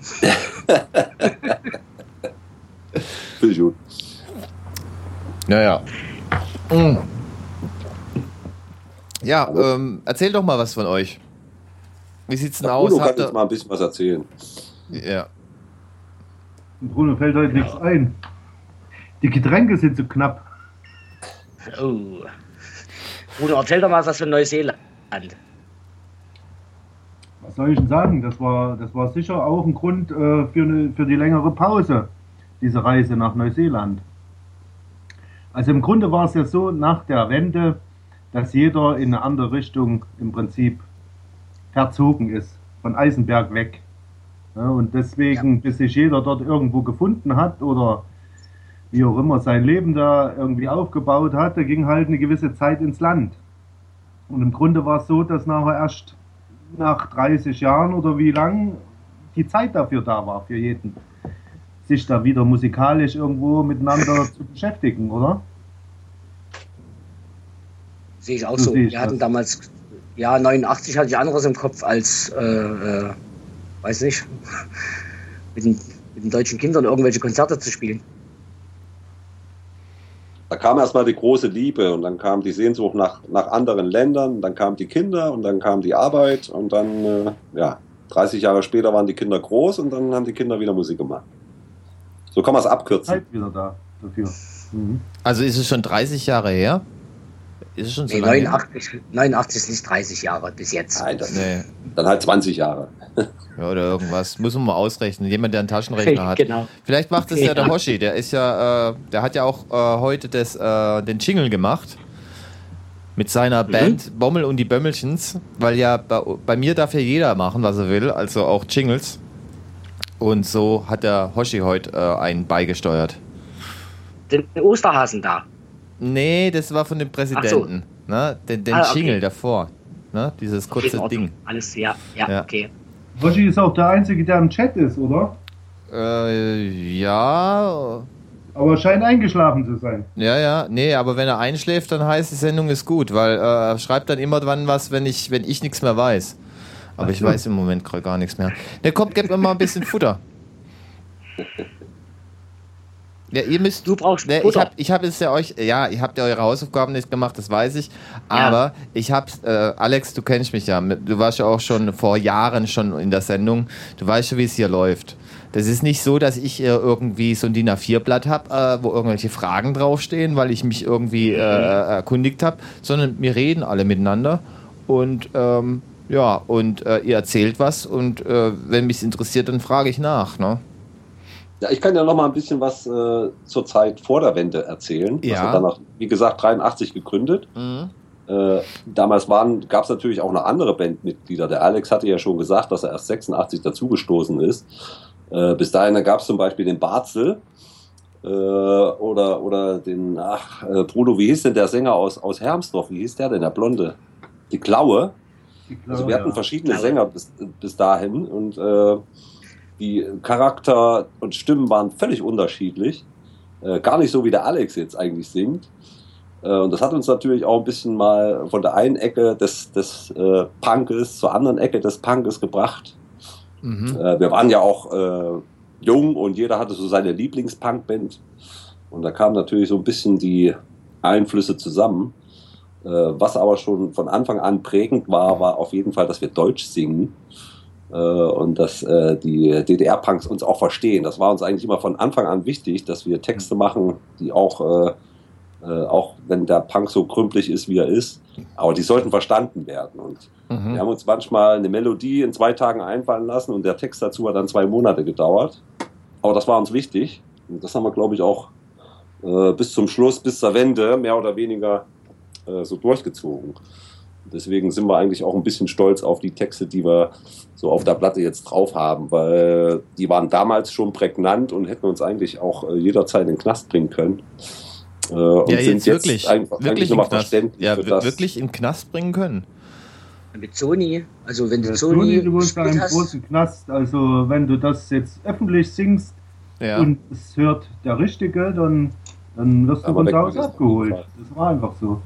Finde ich gut. Naja. Mm. Ja, ähm, erzähl doch mal was von euch. Wie sieht's denn Der aus? Bruno kann Habt jetzt ihr, mal ein bisschen was erzählen. ja. Bruno fällt heute nichts ein. Die Getränke sind zu knapp. Oh. Bruder, erzähl doch mal was von Neuseeland. Was soll ich denn sagen? Das war, das war sicher auch ein Grund äh, für, eine, für die längere Pause, diese Reise nach Neuseeland. Also im Grunde war es ja so, nach der Wende, dass jeder in eine andere Richtung im Prinzip verzogen ist, von Eisenberg weg. Ja, und deswegen, ja. bis sich jeder dort irgendwo gefunden hat oder wie auch immer sein Leben da irgendwie aufgebaut hat, da ging halt eine gewisse Zeit ins Land. Und im Grunde war es so, dass nachher erst nach dreißig Jahren oder wie lang die Zeit dafür da war, für jeden, sich da wieder musikalisch irgendwo miteinander zu beschäftigen, oder? Sehe ich auch So so. sehe ich Wir hatten das. damals, ja, neunundachtzig hatte ich anderes im Kopf als, äh, äh, weiß nicht, mit den, mit den deutschen Kindern irgendwelche Konzerte zu spielen. Da kam erstmal die große Liebe und dann kam die Sehnsucht nach, nach anderen Ländern, dann kamen die Kinder und dann kam die Arbeit und dann, äh, ja, dreißig Jahre später waren die Kinder groß und dann haben die Kinder wieder Musik gemacht. So kann man es abkürzen. Zeit wieder da dafür. Mhm. Also ist es schon dreißig Jahre her? Ist es schon so Nee, lange her? neunundachtzig, neunundachtzig sind nicht dreißig Jahre bis jetzt. Nein, das, Nee. dann halt zwanzig Jahre. Ja, oder irgendwas. Muss man mal ausrechnen. Jemand, der einen Taschenrechner hat. Genau. Vielleicht macht es ja der Ja. Hoshi. Der ist ja, äh, der hat ja auch äh, heute das, äh, den Jingle gemacht. Mit seiner Mhm. Band Bommel und die Bömmelchens. Weil ja bei, bei mir darf ja jeder machen, was er will. Also auch Jingles. Und so hat der Hoshi heute äh, einen beigesteuert. Den Osterhasen da. Nee, das war von dem Präsidenten. Ne? Den, den Ah, okay. Jingle davor. Ne? Dieses kurze In Ordnung. Ding. Alles, ja, ja, Ja. okay. Hoshi ist auch der Einzige, der im Chat ist, oder? Äh, ja. Aber scheint eingeschlafen zu sein. Ja, ja. Nee, aber wenn er einschläft, dann heißt die Sendung ist gut, weil äh, er schreibt dann immer wann was, wenn ich, wenn ich nichts mehr weiß. Aber ich weiß im Moment gerade gar nichts mehr. Ne, kommt, gebt mir mal ein bisschen Futter. Ja, ihr müsst. Du brauchst ne, ich Futter. hab, ich hab es ja euch, ja, ihr habt ja eure Hausaufgaben nicht gemacht, das weiß ich. Aber ich hab's, äh, Alex, du kennst mich ja. Du warst ja auch schon vor Jahren schon in der Sendung. Du weißt schon, wie es hier läuft. Das ist nicht so, dass ich äh, irgendwie so ein D I N A vier Blatt habe, äh, wo irgendwelche Fragen draufstehen, weil ich mich irgendwie äh, erkundigt habe, sondern wir reden alle miteinander und ähm, ja, und äh, ihr erzählt was und äh, wenn mich interessiert, dann frage ich nach, ne? Ja, ich kann ja noch mal ein bisschen was äh, zur Zeit vor der Wende erzählen. Ja. Das hat danach, wie gesagt, dreiundachtzig gegründet. Mhm. Äh, damals gab es natürlich auch noch andere Bandmitglieder. Der Alex hatte ja schon gesagt, dass er erst sechsundachtzig dazugestoßen ist. Äh, bis dahin gab es zum Beispiel den Barzel äh, oder, oder den, ach, äh, Bruno, wie hieß denn der Sänger aus, aus Hermsdorf? Wie hieß der denn, der Blonde? Die Klaue. Ich glaube, Also wir hatten ja. verschiedene Klaue. Sänger bis, bis dahin und äh, die Charakter und Stimmen waren völlig unterschiedlich. Äh, gar nicht so, wie der Alex jetzt eigentlich singt. Äh, und das hat uns natürlich auch ein bisschen mal von der einen Ecke des, des äh, Punkes zur anderen Ecke des Punkes gebracht. Mhm. Äh, wir waren ja auch äh, jung und jeder hatte so seine Lieblings-Punk-Band. Und da kamen natürlich so ein bisschen die Einflüsse zusammen. Äh, was aber schon von Anfang an prägend war, war auf jeden Fall, dass wir Deutsch singen. Äh, und dass äh, die D D R-Punks uns auch verstehen. Das war uns eigentlich immer von Anfang an wichtig, dass wir Texte machen, die auch äh, Äh, auch wenn der Punk so krümpelig ist, wie er ist. Aber die sollten verstanden werden. Und Mhm. wir haben uns manchmal eine Melodie in zwei Tagen einfallen lassen und der Text dazu hat dann zwei Monate gedauert. Aber das war uns wichtig. Und das haben wir, glaube ich, auch äh, bis zum Schluss, bis zur Wende, mehr oder weniger äh, so durchgezogen. Deswegen sind wir eigentlich auch ein bisschen stolz auf die Texte, die wir so auf der Platte jetzt drauf haben, weil die waren damals schon prägnant und hätten uns eigentlich auch äh, jederzeit in den Knast bringen können. Äh, und Ja, sind jetzt wirklich, einfach, wirklich, eigentlich in nochmal Knast, verständlich ja, für wir- das. wirklich in den Knast bringen können. Mit Sony, also wenn du Ja, Sony, Sony, du wohnst da gespielt im hast, großen Knast. Also wenn du das jetzt öffentlich singst Ja. und es hört der Richtige, dann, dann wirst du Aber von weg zu Hause ist es abgeholt. auf jeden Das war einfach so.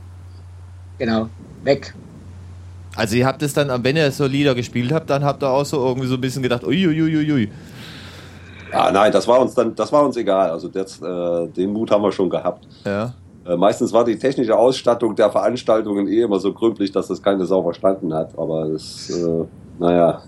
genau, weg. Also ihr habt es dann, wenn ihr so Lieder gespielt habt, dann habt ihr auch so irgendwie so ein bisschen gedacht, uiuiuiui. Ja, nein, das war uns dann, das war uns egal. Also das, äh, den Mut haben wir schon gehabt. Ja. Äh, meistens war die technische Ausstattung der Veranstaltungen eh immer so gründlich, dass das keine Sau verstanden hat. Aber das, äh, naja.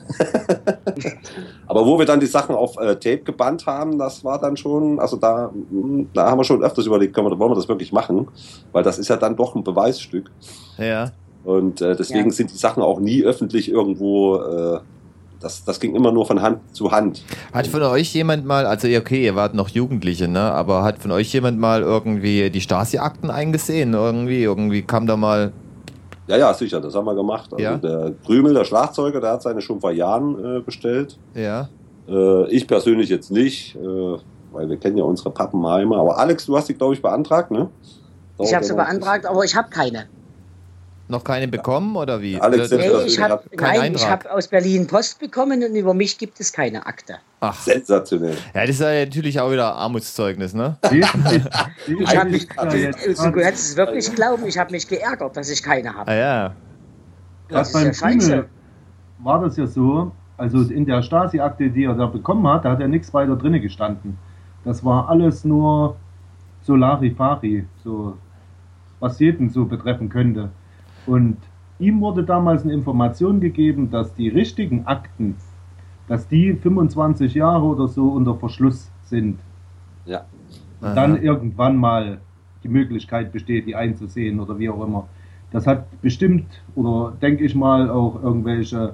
Aber wo wir dann die Sachen auf äh, Tape gebannt haben, das war dann schon, also da, mh, da haben wir schon öfters überlegt, können wir, wollen wir das wirklich machen? Weil das ist ja dann doch ein Beweisstück. Ja. Und äh, deswegen Ja. sind die Sachen auch nie öffentlich irgendwo, äh, das, das ging immer nur von Hand zu Hand. Hat von euch jemand mal, also okay, ihr wart noch Jugendliche, ne? Aber hat von euch jemand mal irgendwie die Stasi-Akten eingesehen? Irgendwie, irgendwie kam da mal. Ja, ja, sicher, das haben wir gemacht. Also Ja. der Krümel, der Schlagzeuger, der hat seine schon vor Jahren äh, bestellt. Ja. Äh, ich persönlich jetzt nicht, äh, weil wir kennen ja unsere Pappenheimer. Aber Alex, du hast die, glaube ich, beantragt, ne? Ich Dauert habe sie ja noch ein beantragt, aber ich habe keine. Noch keine bekommen oder wie? Alex, Oder- selbst- Nee, ich persönlich hab, hat keinen nein, ich Eintrag. habe aus Berlin Post bekommen und über mich gibt es keine Akte. Ach, sensationell. ja, das ist ja natürlich auch wieder Armutszeugnis, ne? Die- die- die- Ich habe mich, ja jetzt also, du grad- hättest es wirklich glauben, ich habe mich geärgert, dass ich keine habe. Ah ja. Das Gerade ist beim ja scheiße. Krümel war das ja so, also in der Stasi-Akte, die er da bekommen hat, da hat ja nichts weiter drinne gestanden. Das war alles nur so Larifari, so, was jeden so betreffen könnte. Und ihm wurde damals eine Information gegeben, dass die richtigen Akten, dass die fünfundzwanzig Jahre oder so unter Verschluss sind. Ja. Und dann irgendwann mal die Möglichkeit besteht, die einzusehen oder wie auch immer. Das hat bestimmt, oder denke ich mal, auch irgendwelche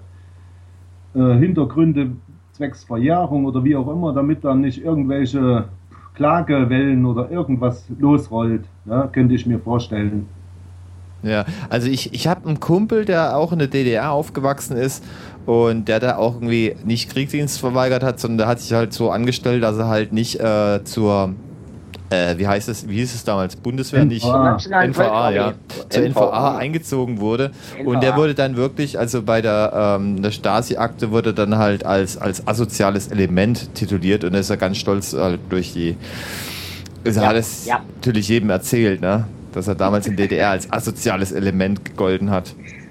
äh, Hintergründe zwecks Verjährung oder wie auch immer, damit dann nicht irgendwelche Klagewellen oder irgendwas losrollt. Ja, könnte ich mir vorstellen. Ja, also ich, ich habe einen Kumpel, der auch in der D D R aufgewachsen ist und der da auch irgendwie nicht Kriegsdienst verweigert hat, sondern der hat sich halt so angestellt, dass er halt nicht äh, zur, äh, wie heißt es, wie hieß es damals, Bundeswehr, N nicht V A. N V A, ja, zur N V A N V A eingezogen wurde N V A. und der wurde dann wirklich, also bei der, ähm, der Stasi-Akte wurde dann halt als, als asoziales Element tituliert und da ist er ganz stolz halt durch die, ist Ja, alles ja. natürlich jedem erzählt, ne? Dass er damals in D D R als asoziales Element gegolten hat.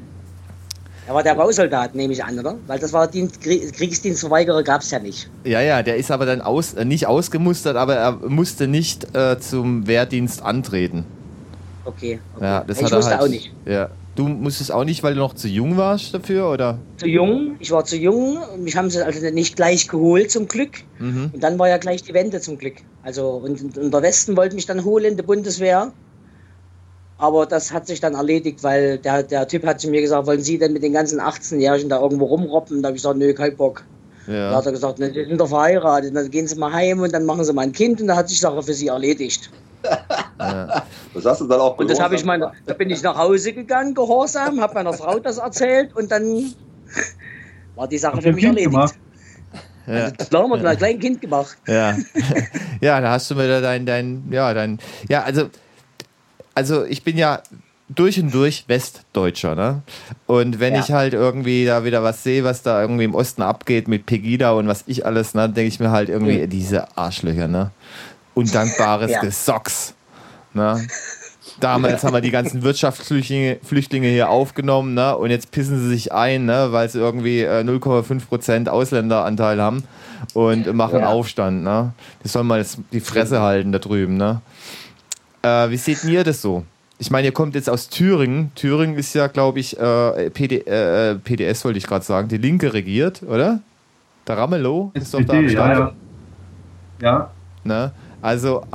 Er war der Bausoldat, nehme ich an, oder? Weil das war Dienst, Krie- Kriegsdienstverweigerer gab es ja nicht. Ja, ja, der ist aber dann aus, äh, nicht ausgemustert, aber er musste nicht äh, zum Wehrdienst antreten. Okay. okay. Ja, das ich hat er wusste halt, auch nicht. Ja. Du musstest auch nicht, weil du noch zu jung warst dafür, oder? Zu jung, ich war zu jung, mich haben sie also nicht gleich geholt zum Glück. Mhm. Und dann war ja gleich die Wende zum Glück. Also und, und der Westen wollte mich dann holen, die Bundeswehr. Aber das hat sich dann erledigt, weil der, der Typ hat zu mir gesagt, wollen Sie denn mit den ganzen achtzehnjährigen da irgendwo rumroppen? Da habe ich gesagt, nö, kein Bock. Da Ja. hat er gesagt, ne, die sind doch verheiratet, dann gehen Sie mal heim und dann machen Sie mal ein Kind und da hat sich die Sache für Sie erledigt. Ja. Das hast du dann auch Und das habe ich gehorsam meiner, da bin ich nach Hause gegangen, gehorsam, habe meiner Frau das erzählt und dann war die Sache Habt für ihr mich Kind erledigt. gemacht? Ja. Da haben wir gleich ein kleines Kind gemacht. Ja. Ja, da hast du wieder dein, dein, ja, dein, ja, also, also ich bin ja durch und durch Westdeutscher, ne? Und wenn Ja. ich halt irgendwie da wieder was sehe, was da irgendwie im Osten abgeht mit Pegida und was ich alles, ne, denke ich mir halt irgendwie, Mhm. diese Arschlöcher, ne? Undankbares Ja. Gesocks, ne? Damals haben wir die ganzen Wirtschaftsflüchtlinge Flüchtlinge hier aufgenommen, ne? Und jetzt pissen sie sich ein, ne? Weil sie irgendwie äh, null Komma fünf Prozent Ausländeranteil haben und machen Ja. Aufstand, ne? Die sollen mal jetzt die Fresse halten da drüben, ne? Äh, wie seht ihr das so? Ich meine, ihr kommt jetzt aus Thüringen. Thüringen ist ja, glaube ich, äh, P D, äh, P D S wollte ich gerade sagen, die Linke regiert, oder? Der Ramelow ist doch da am S P D, Start. ja, ja. Ja, Ne? Also, aber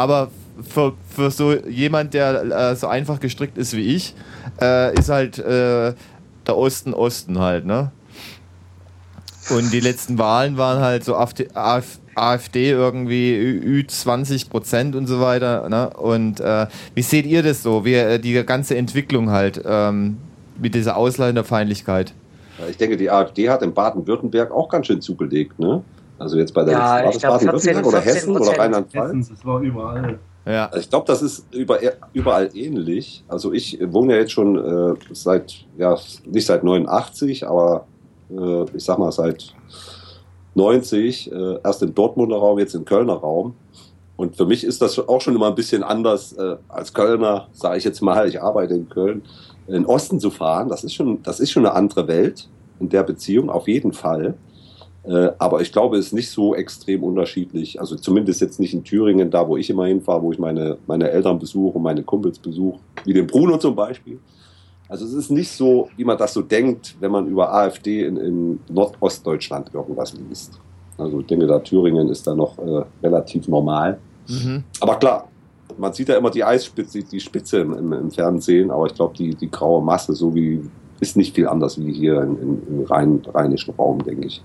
für, für so jemand, der äh, so einfach gestrickt ist wie ich, äh, ist halt äh, der Osten Osten halt, ne? Und die letzten Wahlen waren halt so AfD, AfD irgendwie Ü zwanzig Prozent und so weiter, ne? Und äh, wie seht ihr das so, wie äh, die ganze Entwicklung halt ähm, mit dieser Ausländerfeindlichkeit? Ich denke, die AfD hat in Baden-Württemberg auch ganz schön zugelegt, ne? Also jetzt bei der Ja, war das ich glaub, Baden-Württemberg oder Hessen oder Rheinland-Pfalz? Hessen, das war überall. Ja. Also ich glaube, das ist über, überall ähnlich. Also ich wohne ja jetzt schon äh, seit, ja, nicht seit neunundachtzig, aber äh, ich sag mal seit neunzig, äh, erst im Dortmunder Raum, jetzt im Kölner Raum. Und für mich ist das auch schon immer ein bisschen anders äh, als Kölner, sage ich jetzt mal, ich arbeite in Köln, in den Osten zu fahren. Das ist schon, das ist schon eine andere Welt in der Beziehung, auf jeden Fall. Äh, aber ich glaube, es ist nicht so extrem unterschiedlich. Also zumindest jetzt nicht in Thüringen, da wo ich immer hinfahre, wo ich meine, meine Eltern besuche und meine Kumpels besuche, wie den Bruno zum Beispiel. Also es ist nicht so, wie man das so denkt, wenn man über AfD in, in Nordostdeutschland irgendwas liest. Also ich denke, da Thüringen ist da noch äh, relativ normal. Mhm. Aber klar, man sieht ja immer die Eisspitze, die Spitze im, im, im Fernsehen, aber ich glaube, die, die graue Masse so wie, ist nicht viel anders wie hier in, in, im rhein, rheinischen Raum, denke ich.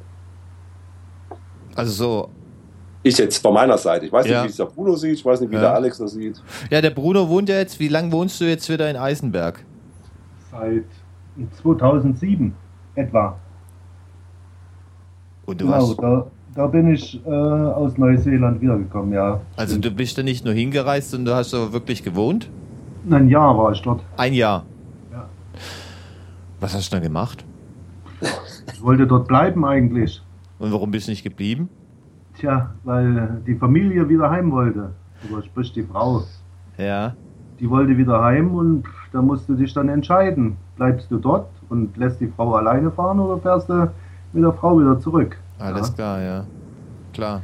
Also so. Ich jetzt von meiner Seite. Ich weiß ja. nicht, wie es der Bruno sieht, ich weiß nicht, wie ja. der Alex das sieht. Ja, der Bruno wohnt ja jetzt, wie lange wohnst du jetzt wieder in Eisenberg? Seit zweitausendsieben etwa. Und du genau, hast... da, da bin ich äh, aus Neuseeland wiedergekommen, ja. Also du bist da nicht nur hingereist, sondern du hast da wirklich gewohnt? Ein Jahr war ich dort. Ein Jahr? Ja. Was hast du da gemacht? Ich wollte dort bleiben eigentlich. Und warum bist du nicht geblieben? Tja, weil die Familie wieder heim wollte. Oder sprich die Frau. Ja. Die wollte wieder heim und da musst du dich dann entscheiden. Bleibst du dort und lässt die Frau alleine fahren oder fährst du mit der Frau wieder zurück? Alles ja. klar, ja. Klar.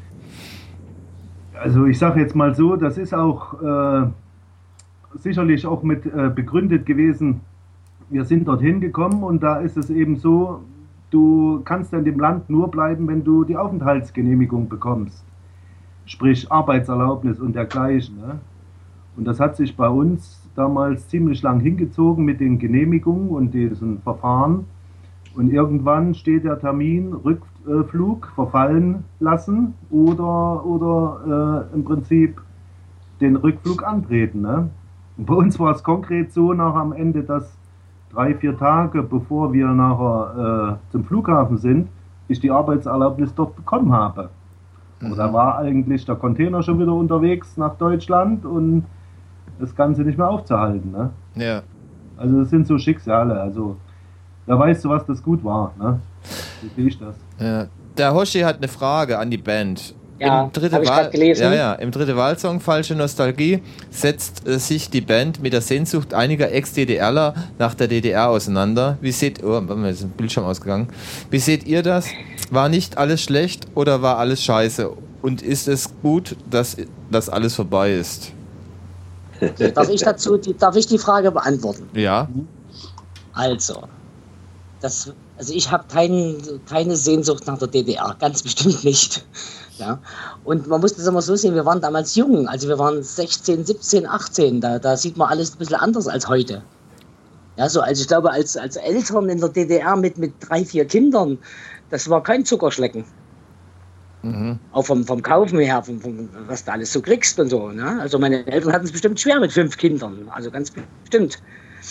Also ich sage jetzt mal so, das ist auch äh, sicherlich auch mit äh, begründet gewesen. Wir sind dorthin gekommen und da ist es eben so, du kannst in dem Land nur bleiben, wenn du die Aufenthaltsgenehmigung bekommst. Sprich Arbeitserlaubnis und dergleichen. Ne? Und das hat sich bei uns damals ziemlich lang hingezogen mit den Genehmigungen und diesen Verfahren. Und irgendwann steht der Termin, Rückflug verfallen lassen oder, oder äh, im Prinzip den Rückflug antreten. Ne? Und bei uns war es konkret so nach am Ende, dass drei, vier Tage bevor wir nachher äh, zum Flughafen sind, ich die Arbeitserlaubnis dort bekommen habe. Mhm. Aber da war eigentlich der Container schon wieder unterwegs nach Deutschland und das Ganze nicht mehr aufzuhalten. Ne? Ja. Also das sind so Schicksale. Also da weißt du, was das gut war. Ne? Wie sehe ich das? Ja. Der Hoshi hat eine Frage an die Band. Ja, Im dritte hab ich Wahl, grad gelesen. ja, ja, im dritte Wahlsong Falsche Nostalgie setzt äh, sich die Band mit der Sehnsucht einiger Ex-DDRler nach der D D R auseinander. Wie seht, oh, warte mal, ist ein Bildschirm ausgegangen. Wie seht ihr das? War nicht alles schlecht oder war alles scheiße? Und ist es gut, dass das alles vorbei ist? Darf ich dazu, die, darf ich die Frage beantworten? Ja. Also, das, also ich habe kein, keine Sehnsucht nach der D D R, ganz bestimmt nicht. Ja. Und man muss das immer so sehen, wir waren damals jung, also wir waren sechzehn, siebzehn, achtzehn, da, da sieht man alles ein bisschen anders als heute. Ja, so, also ich glaube, als, als Eltern in der D D R mit, mit drei, vier Kindern, das war kein Zuckerschlecken. Mhm. Auch vom, vom Kaufen her, vom, vom, was du alles so kriegst und so. Ne? Also meine Eltern hatten es bestimmt schwer mit fünf Kindern, also ganz bestimmt.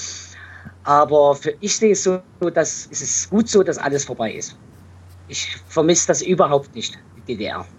Aber für ich sehe es so, dass es ist gut so, dass alles vorbei ist. Ich vermisse das überhaupt nicht, die D D R.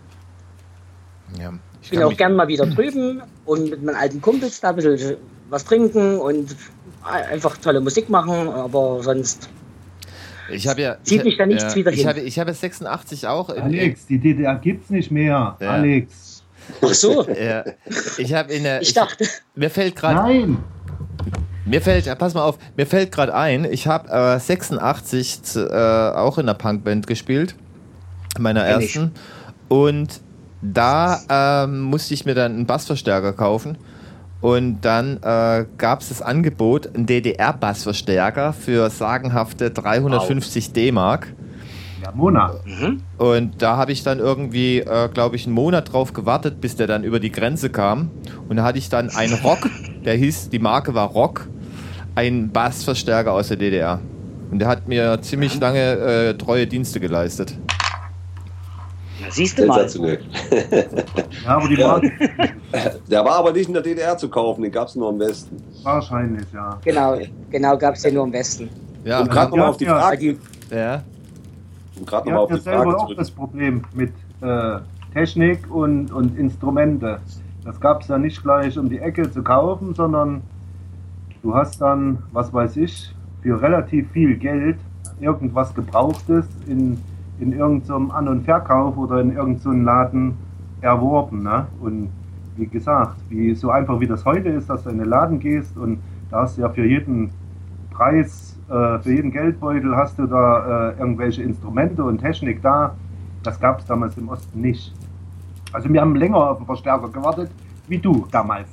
Ja, ich, ich bin auch gern mal wieder drüben und mit meinen alten Kumpels da ein bisschen was trinken und einfach tolle Musik machen, aber sonst ich ja, zieht ich, mich da nichts ja, wieder ich hin. Habe, ich habe sechsundachtzig auch. Alex, die D D R gibt's nicht mehr. Ja. Alex. Ach so. Ja, ich habe in der. Ich dachte. Ich, mir fällt gerade. Nein. Mir fällt, pass mal auf, mir fällt gerade ein, ich habe äh, sechsundachtzig äh, auch in der Punkband gespielt, meiner ersten. Und da ähm, musste ich mir dann einen Bassverstärker kaufen. Und dann äh, gab es das Angebot, einen D D R-Bassverstärker für sagenhafte dreihundertfünfzig wow. D-Mark. Ja, Mona. Mhm. Und da habe ich dann irgendwie, äh, glaube ich, einen Monat drauf gewartet, bis der dann über die Grenze kam. Und da hatte ich dann einen Rock, der hieß, die Marke war Rock, einen Bassverstärker aus der D D R. Und der hat mir ziemlich lange äh, treue Dienste geleistet. Na, siehst du mal. Sensationell. Ja, aber die Ja. Marke Der war aber nicht in der D D R zu kaufen, den gab es nur im Westen. wahrscheinlich, ja. Genau, genau gab es den nur im Westen. Ja, Und gerade Ja, nochmal auf die ja. Frage, ja. um gerade Ihr nochmal habt auf ja die Frage selber auch zurück. das Problem mit äh, Technik und, und Instrumente. Das gab es ja nicht gleich um die Ecke zu kaufen, sondern du hast dann, was weiß ich, für relativ viel Geld irgendwas Gebrauchtes in, in irgendeinem An- und Verkauf oder in irgendeinem Laden erworben. Ne? Und wie gesagt, wie so einfach wie das heute ist, dass du in den Laden gehst und da hast du ja für jeden Preis, äh, für jeden Geldbeutel hast du da äh, irgendwelche Instrumente und Technik da. Das gab es damals im Osten nicht. Also wir haben länger auf den Verstärker gewartet, wie du damals.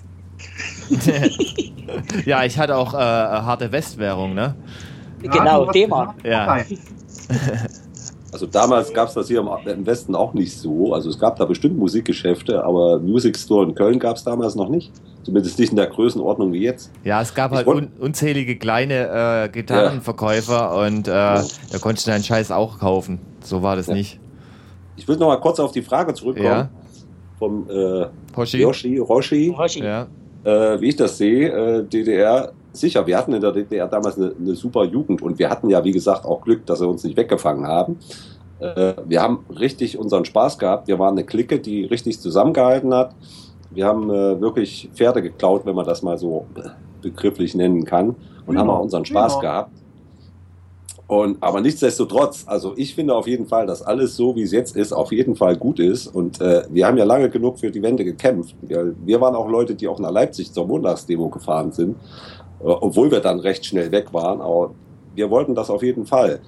Ja, ich hatte auch äh, harte Westwährung, ne? Genau, du hast D-Mark. gesagt, Ja. nein. Also damals gab es das hier im, im Westen auch nicht so. Also es gab da bestimmt Musikgeschäfte, aber Music Store in Köln gab es damals noch nicht. Zumindest nicht in der Größenordnung wie jetzt. Ja, es gab Ich halt wollt- un unzählige kleine äh, Gitarrenverkäufer und äh, da konntest du deinen Scheiß auch kaufen. So war das Ja. nicht. Ich will noch mal kurz auf die Frage zurückkommen. Ja. Vom äh, Hoshi? Yoshi, Roshi. Hoshi. Ja. Äh, wie ich das sehe, äh, D D R, sicher, wir hatten in der D D R damals eine, eine super Jugend und wir hatten ja, wie gesagt, auch Glück, dass sie uns nicht weggefangen haben. Äh, wir haben richtig unseren Spaß gehabt. Wir waren eine Clique, die richtig zusammengehalten hat. Wir haben äh, wirklich Pferde geklaut, wenn man das mal so begrifflich nennen kann, und Ja, haben auch unseren Spaß ja. gehabt. Und, aber nichtsdestotrotz, also ich finde auf jeden Fall, dass alles so, wie es jetzt ist, auf jeden Fall gut ist. Und äh, wir haben ja lange genug für die Wende gekämpft. Wir, wir waren auch Leute, die auch nach Leipzig zur Montagsdemo gefahren sind, äh, obwohl wir dann recht schnell weg waren. Aber wir wollten das auf jeden Fall.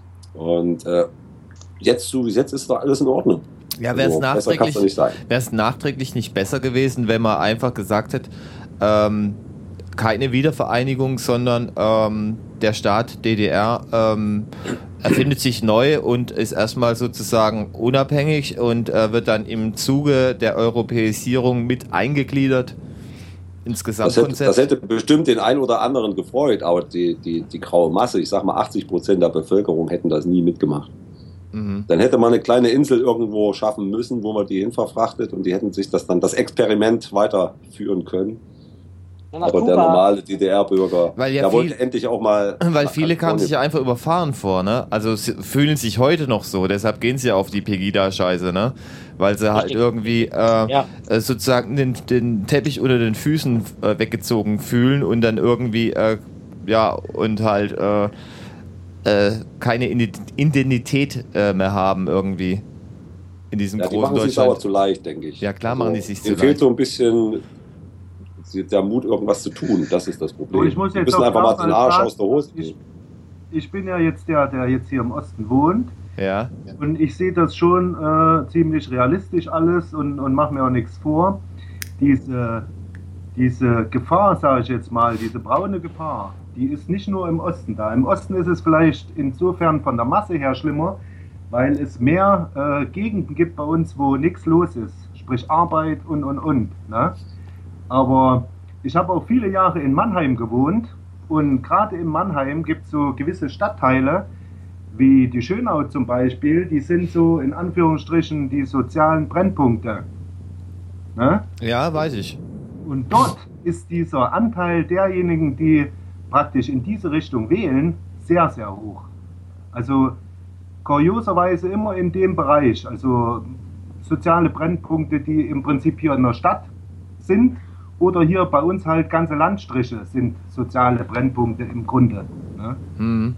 Und äh, jetzt, so wie es jetzt ist, doch alles in Ordnung. Ja, wäre es Also, besser kann's doch nachträglich, nicht sein. wär's nachträglich nicht besser gewesen, wenn man einfach gesagt hätte, ähm, keine Wiedervereinigung, sondern ähm, der Staat D D R ähm, erfindet sich neu und ist erstmal sozusagen unabhängig und äh, wird dann im Zuge der Europäisierung mit eingegliedert ins Das hätte, Gesamtkonzept. das hätte bestimmt den einen oder anderen gefreut, aber die, die, die graue Masse, ich sag mal achtzig Prozent der Bevölkerung hätten das nie mitgemacht. Mhm. Dann hätte man eine kleine Insel irgendwo schaffen müssen, wo man die hinverfrachtet, und die hätten sich das dann das Experiment weiterführen können. Ja, nach Aber der Kuba. normale D D R-Bürger, Weil ja der viel- wollte endlich auch mal. Weil nach viele kamen Kalifornien. sich ja einfach überfahren vor, ne? Also sie fühlen sich heute noch so, deshalb gehen sie ja auf die Pegida-Scheiße, ne? Weil sie halt Richtig. irgendwie äh, Ja. äh, sozusagen den, den Teppich unter den Füßen äh, weggezogen fühlen und dann irgendwie, äh, ja, und halt äh, äh, keine Indi- Identität äh, mehr haben irgendwie in diesem Ja, die großen machen sich aber Deutschland. zu leicht, denke ich. Also, Ja, klar machen die sich zu denen fehlt leicht. so ein bisschen der Mut, irgendwas zu tun. Das ist das Problem. Aber ich muss die jetzt müssen auch einfach mal klar den Arsch sagen, aus der Hose ich- nehmen. Ich bin ja jetzt der, der jetzt hier im Osten wohnt. Ja, Und ich sehe das schon äh, ziemlich realistisch alles und, und mache mir auch nichts vor. Diese, diese Gefahr, sage ich jetzt mal, diese braune Gefahr, die ist nicht nur im Osten da. Im Osten ist es vielleicht insofern von der Masse her schlimmer, weil es mehr äh, Gegenden gibt bei uns, wo nichts los ist. Sprich Arbeit und, und, und. Ne? Aber ich habe auch viele Jahre in Mannheim gewohnt. Und gerade in Mannheim gibt es so gewisse Stadtteile, wie die Schönau zum Beispiel, die sind so in Anführungsstrichen die sozialen Brennpunkte. Ne? ja, weiß ich. Und dort ist dieser Anteil derjenigen, die praktisch in diese Richtung wählen, sehr, sehr hoch. Also kurioserweise immer in dem Bereich, also soziale Brennpunkte, die im Prinzip hier in der Stadt sind, oder hier bei uns halt ganze Landstriche sind soziale Brennpunkte im Grunde. Ne? Mhm.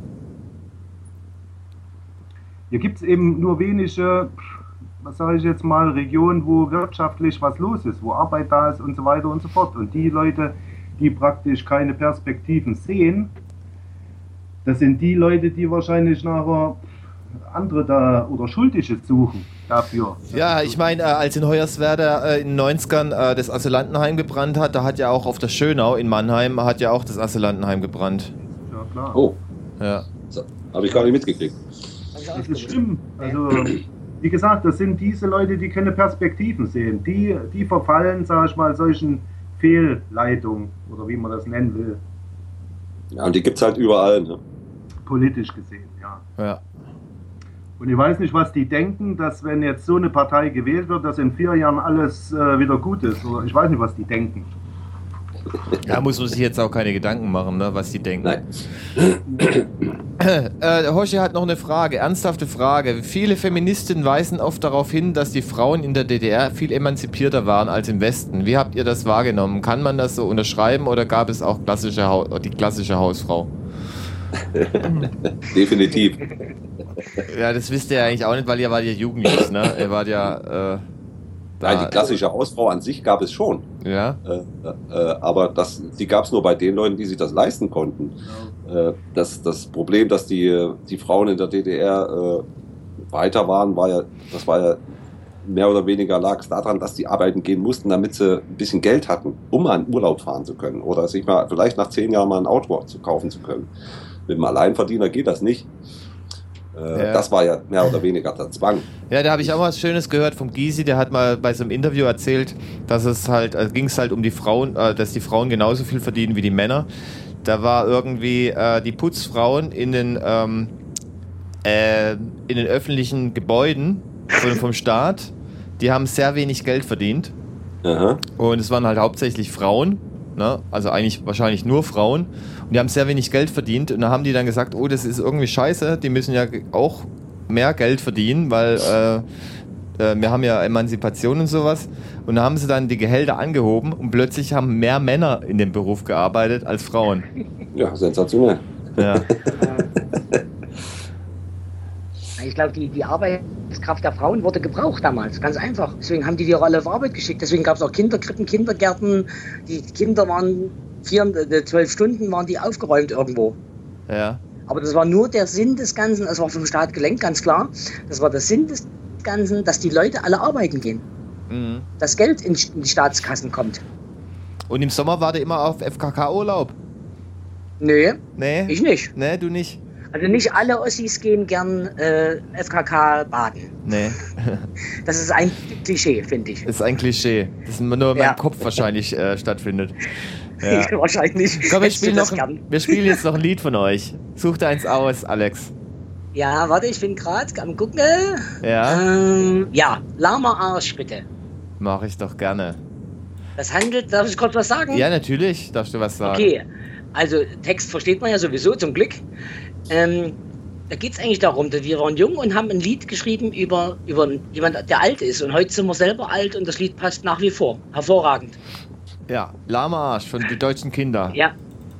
Hier gibt es eben nur wenige, was sage ich jetzt mal, Regionen, wo wirtschaftlich was los ist, wo Arbeit da ist und so weiter und so fort. Und die Leute, die praktisch keine Perspektiven sehen, das sind die Leute, die wahrscheinlich nachher andere da oder Schuldige suchen dafür. Ja, ich meine, äh, als in Hoyerswerda äh, in den neunzigern äh, das Asylantenheim gebrannt hat, da hat ja auch auf der Schönau in Mannheim hat ja auch das Asylantenheim gebrannt. Ja, klar. Oh, Ja. so, habe ich gar nicht mitgekriegt. Das ist schlimm. Also, wie gesagt, das sind diese Leute, die keine Perspektiven sehen. Die, die verfallen, sag ich mal, solchen Fehlleitungen oder wie man das nennen will. Ja, und die gibt es halt überall. Ne? Politisch gesehen, ja. Ja. Und ich weiß nicht, was die denken, dass wenn jetzt so eine Partei gewählt wird, dass in vier Jahren alles äh, wieder gut ist. Oder ich weiß nicht, was die denken. Da muss man sich jetzt auch keine Gedanken machen, ne, was die denken. Nein. Äh, Hoshi hat noch eine Frage, ernsthafte Frage. Viele Feministinnen weisen oft darauf hin, dass die Frauen in der D D R viel emanzipierter waren als im Westen. Wie habt ihr das wahrgenommen? Kann man das so unterschreiben oder gab es auch klassische Hau- die klassische Hausfrau? Definitiv. Ja, das wisst ihr eigentlich auch nicht, weil ihr wart ja jugendlich, ne? Ihr wart ja... Äh, Nein, die klassische Hausfrau an sich gab es schon. Ja. Äh, äh, aber das, die gab es nur bei den Leuten, die sich das leisten konnten. Äh, das, das Problem, dass die, die Frauen in der D D R äh, weiter waren, war ja, das war ja mehr oder weniger lag es daran, dass die arbeiten gehen mussten, damit sie ein bisschen Geld hatten, um mal in Urlaub fahren zu können oder sich mal vielleicht nach zehn Jahren mal ein Auto zu kaufen zu können. Mit einem Alleinverdiener geht das nicht. Äh, Ja. Das war ja mehr oder weniger der Zwang. Ja, da habe ich auch was Schönes gehört vom Gysi, der hat mal bei so einem Interview erzählt, dass es halt, also ging es halt um die Frauen, äh, dass die Frauen genauso viel verdienen wie die Männer. Da war irgendwie äh, die Putzfrauen in den, ähm, äh, in den öffentlichen Gebäuden von, vom Staat, die haben sehr wenig Geld verdient. Aha. Und es waren halt hauptsächlich Frauen, ne? Also eigentlich wahrscheinlich nur Frauen. Und die haben sehr wenig Geld verdient. Und da haben die dann gesagt, oh, das ist irgendwie scheiße, die müssen ja auch mehr Geld verdienen, weil äh, äh, wir haben ja Emanzipation und sowas. Und da haben sie dann die Gehälter angehoben und plötzlich haben mehr Männer in dem Beruf gearbeitet als Frauen. Ja, sensationell. Ja. Ich glaube, die, die Arbeitskraft der Frauen wurde gebraucht damals, ganz einfach. Deswegen haben die die Rolle auf Arbeit geschickt. Deswegen gab es auch Kinderkrippen, Kindergärten. Die Kinder waren vier, äh, zwölf Stunden waren die aufgeräumt irgendwo. Ja. Aber das war nur der Sinn des Ganzen, das war vom Staat gelenkt, ganz klar. Das war der Sinn des Ganzen, dass die Leute alle arbeiten gehen. Mhm. Dass Geld in, in die Staatskassen kommt. Und im Sommer war der immer auf F K K-Urlaub? Nö, Nee? ich nicht. Nee, du nicht? Also nicht alle Ossis gehen gern äh, F K K baden. Nee. Das ist ein Klischee, finde ich. Das ist ein Klischee, das nur in Ja. meinem Kopf wahrscheinlich äh, stattfindet. Ja. Wahrscheinlich. Komm, wir hättest du spielen, das noch, gern. wir spielen jetzt noch ein Lied von euch. Such dir eins aus, Alex. Ja, warte, ich bin gerade am gucken. Ja? Ähm, ja, Lama Arsch, bitte. Mach ich doch gerne. Das handelt, darf ich kurz was sagen? Ja, natürlich, darfst du was sagen. Okay, also Text versteht man ja sowieso, zum Glück. Ähm, da geht es eigentlich darum, dass wir waren jung und haben ein Lied geschrieben über, über jemanden, der alt ist. Und heute sind wir selber alt und das Lied passt nach wie vor. Hervorragend. Ja, Lama Arsch von Die Deutschen Kinder. Ja.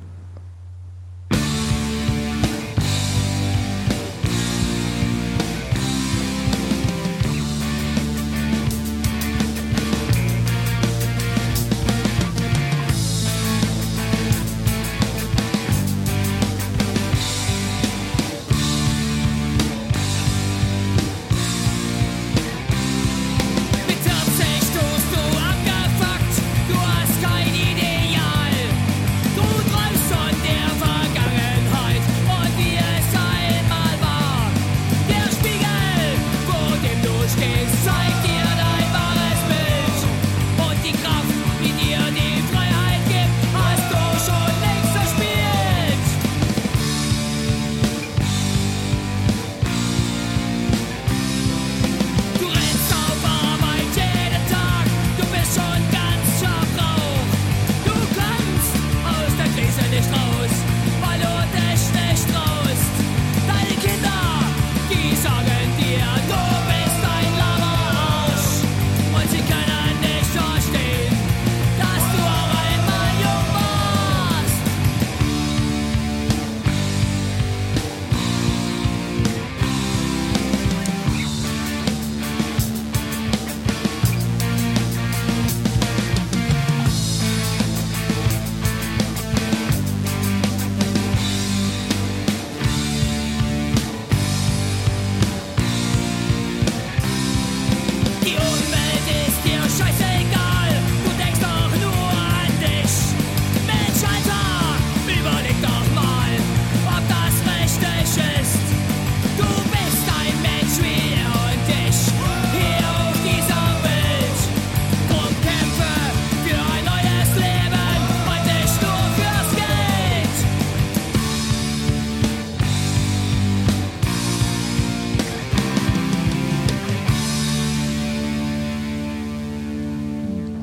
Mit vierzig tust du abgefuckt, du hast kein Ideal. Du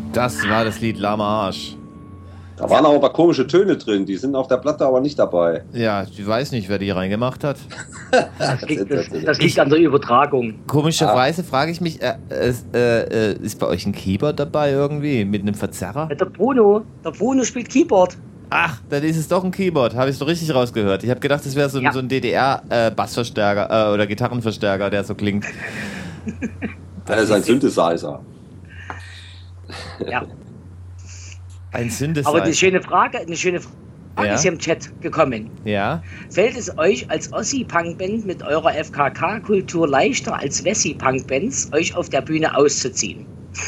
Das war das Lied Lama Arsch. Da waren aber ein paar komische Töne drin, die sind auf der Platte aber nicht dabei. Ja, ich weiß nicht, wer die reingemacht hat. Das liegt, das, das liegt an der Übertragung. Komischerweise frage ich mich, äh, äh, äh, ist bei euch ein Keyboard dabei irgendwie mit einem Verzerrer? Der Bruno, der Bruno spielt Keyboard. Ach, dann ist es doch ein Keyboard. Habe ich es doch richtig rausgehört. Ich habe gedacht, das wäre so, Ja. so ein D D R-Bassverstärker äh, oder Gitarrenverstärker, der so klingt. Das ist ein Synthesizer. Ja. Ein Synthesizer. Aber eine schöne Frage, eine schöne Frage Ja. ist hier im Chat gekommen. Ja. Fällt es euch als Ossi-Punk-Band mit eurer F K K-Kultur leichter als Wessi-Punk-Bands, euch auf der Bühne auszuziehen?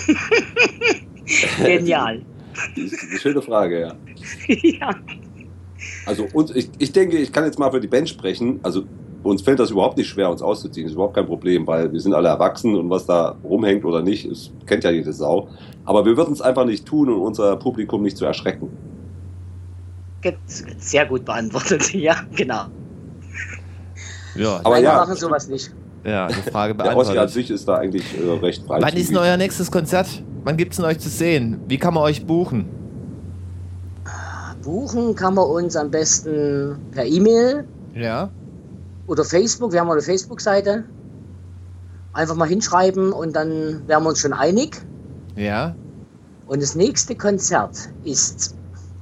Genial. Das ist eine schöne Frage, ja. Ja. Also uns, ich, ich denke, ich kann jetzt mal für die Band sprechen. Also uns fällt das überhaupt nicht schwer, uns auszuziehen. Das ist überhaupt kein Problem, weil wir sind alle erwachsen und was da rumhängt oder nicht, das kennt ja jede Sau. Aber wir würden es einfach nicht tun, um unser Publikum nicht zu erschrecken. Sehr gut beantwortet, ja, genau. Ja, Aber Nein, wir ja, machen sowas nicht. ja, die Frage der Ossi an beantwortet. sich ist da eigentlich äh, recht frei. Wann ist denn euer nächstes Konzert? Wann gibt es denn euch zu sehen? Wie kann man euch buchen? Buchen kann man uns am besten per E-Mail Ja. oder Facebook. Wir haben eine Facebook-Seite. Einfach mal hinschreiben und dann wären wir uns schon einig. Ja. Und das nächste Konzert ist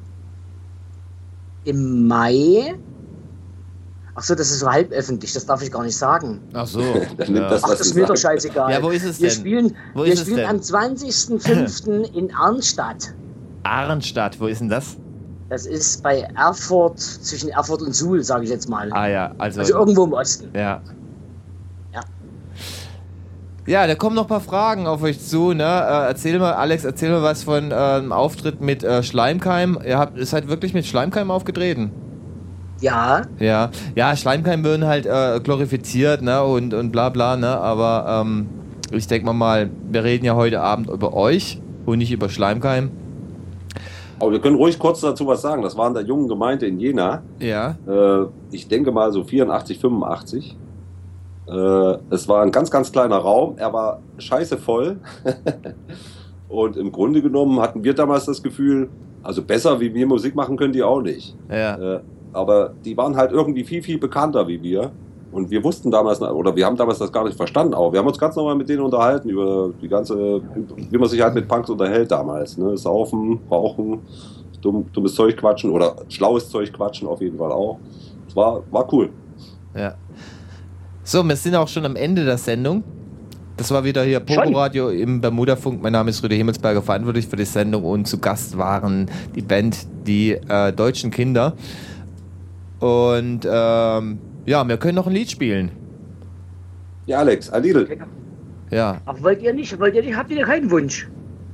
im Mai. Ach so, das ist so halb öffentlich, das darf ich gar nicht sagen. Ach so. Dann nimmt ja. das, Ach, was das sie ist mir doch sagen. scheißegal. Ja, wo ist es wir denn? Spielen, Wo wir ist es spielen denn? am zwanzigsten fünften in Arnstadt. Arnstadt, wo ist denn das? Das ist bei Erfurt, zwischen Erfurt und Suhl, sage ich jetzt mal. Ah ja, also. Also irgendwo im Osten. Ja. Ja. Ja, da kommen noch ein paar Fragen auf euch zu. Ne? Äh, erzähl mal, Alex, erzähl mal was von äh, einem Auftritt mit äh, Schleimkeim. Ihr habt, ihr seid wirklich mit Schleimkeim aufgetreten? Ja, Ja, ja, Schleimkeim würden halt äh, glorifiziert, ne, und, und bla bla, ne, aber ähm, ich denke mal mal, wir reden ja heute Abend über euch und nicht über Schleimkeim. Aber wir können ruhig kurz dazu was sagen. Das war in der jungen Gemeinde in Jena. Ja, Äh, ich denke mal so vierundachtzig, fünfundachtzig. Äh, es war ein ganz, ganz kleiner Raum. Er war scheiße voll. Und im Grunde genommen hatten wir damals das Gefühl, also besser wie wir Musik machen können die auch nicht. ja, Äh, aber die waren halt irgendwie viel, viel bekannter wie wir. Und wir wussten damals, oder wir haben damals das gar nicht verstanden auch. Wir haben uns ganz normal mit denen unterhalten über die ganze, wie man sich halt mit Punks unterhält damals. Ne? Saufen, rauchen, dumm, dummes Zeug quatschen oder schlaues Zeug quatschen auf jeden Fall auch. Es war, war cool. ja. So, wir sind auch schon am Ende der Sendung. Das war wieder hier Schon? Pogo-Radio im Bermuda-Funk. Mein Name ist Rüdiger Himmelsberger, verantwortlich für die Sendung und zu Gast waren die Band Die äh, Deutschen Kinder. Und ähm, ja, wir können noch ein Lied spielen. Ja, Alex, ein Lidl. Ja, aber wollt ihr nicht, wollt ihr nicht, habt ihr keinen Wunsch?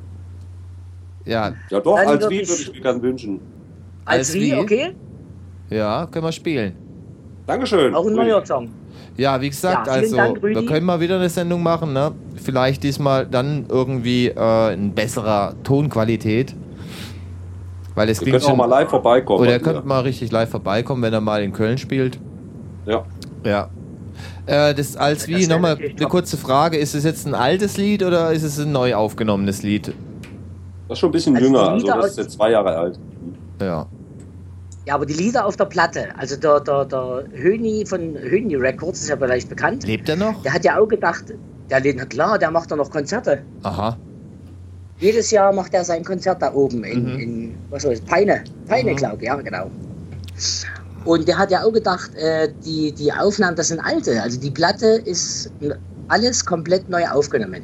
ja, Ja doch, Dann als würd Lied ich- würde ich mir gerne wünschen. Als, Als wie, wie? okay? ja, können wir spielen. Dankeschön. Auch ein neuer Song. Ja, wie gesagt, Ja, vielen also Dank, Rüdi. wir können mal wieder eine Sendung machen, ne? Vielleicht diesmal dann irgendwie äh, in besserer Tonqualität. Weil es Wir klingt können auch schon. mal live vorbeikommen. Oder ihr wieder. könnt mal richtig live vorbeikommen, wenn er mal in Köln spielt. Ja. Ja. Äh, das als Das wie, wär nochmal natürlich eine top. kurze Frage, ist es jetzt ein altes Lied oder ist es ein neu aufgenommenes Lied? Das ist schon ein bisschen Also die jünger, also Lieder das aus- ist jetzt zwei Jahre alt. Ja. Ja, aber die Lieder auf der Platte, also der, der, der Höni von Höni Records, ist ja vielleicht bekannt, Lebt er noch? der hat ja auch gedacht, der, na klar, der macht doch noch Konzerte. Aha. Jedes Jahr macht er sein Konzert da oben in, Mhm. in was war das, Peine, Peine, Mhm. glaube ich, ja, genau. Und der hat ja auch gedacht, äh, die, die Aufnahmen, das sind alte, also die Platte ist alles komplett neu aufgenommen,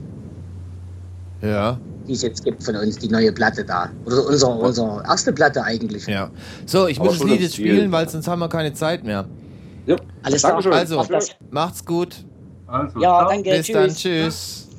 Ja. die es jetzt gibt von uns, die neue Platte da. Oder unsere, unsere erste Platte eigentlich. Ja. So, ich Aber muss das schon Lied im jetzt Stil. spielen, weil sonst haben wir keine Zeit mehr. Ja. Alles klar. Dankeschön. Also, Mach das. macht's gut. Also, Ja, ciao. danke, Bis tschüss. dann. Tschüss.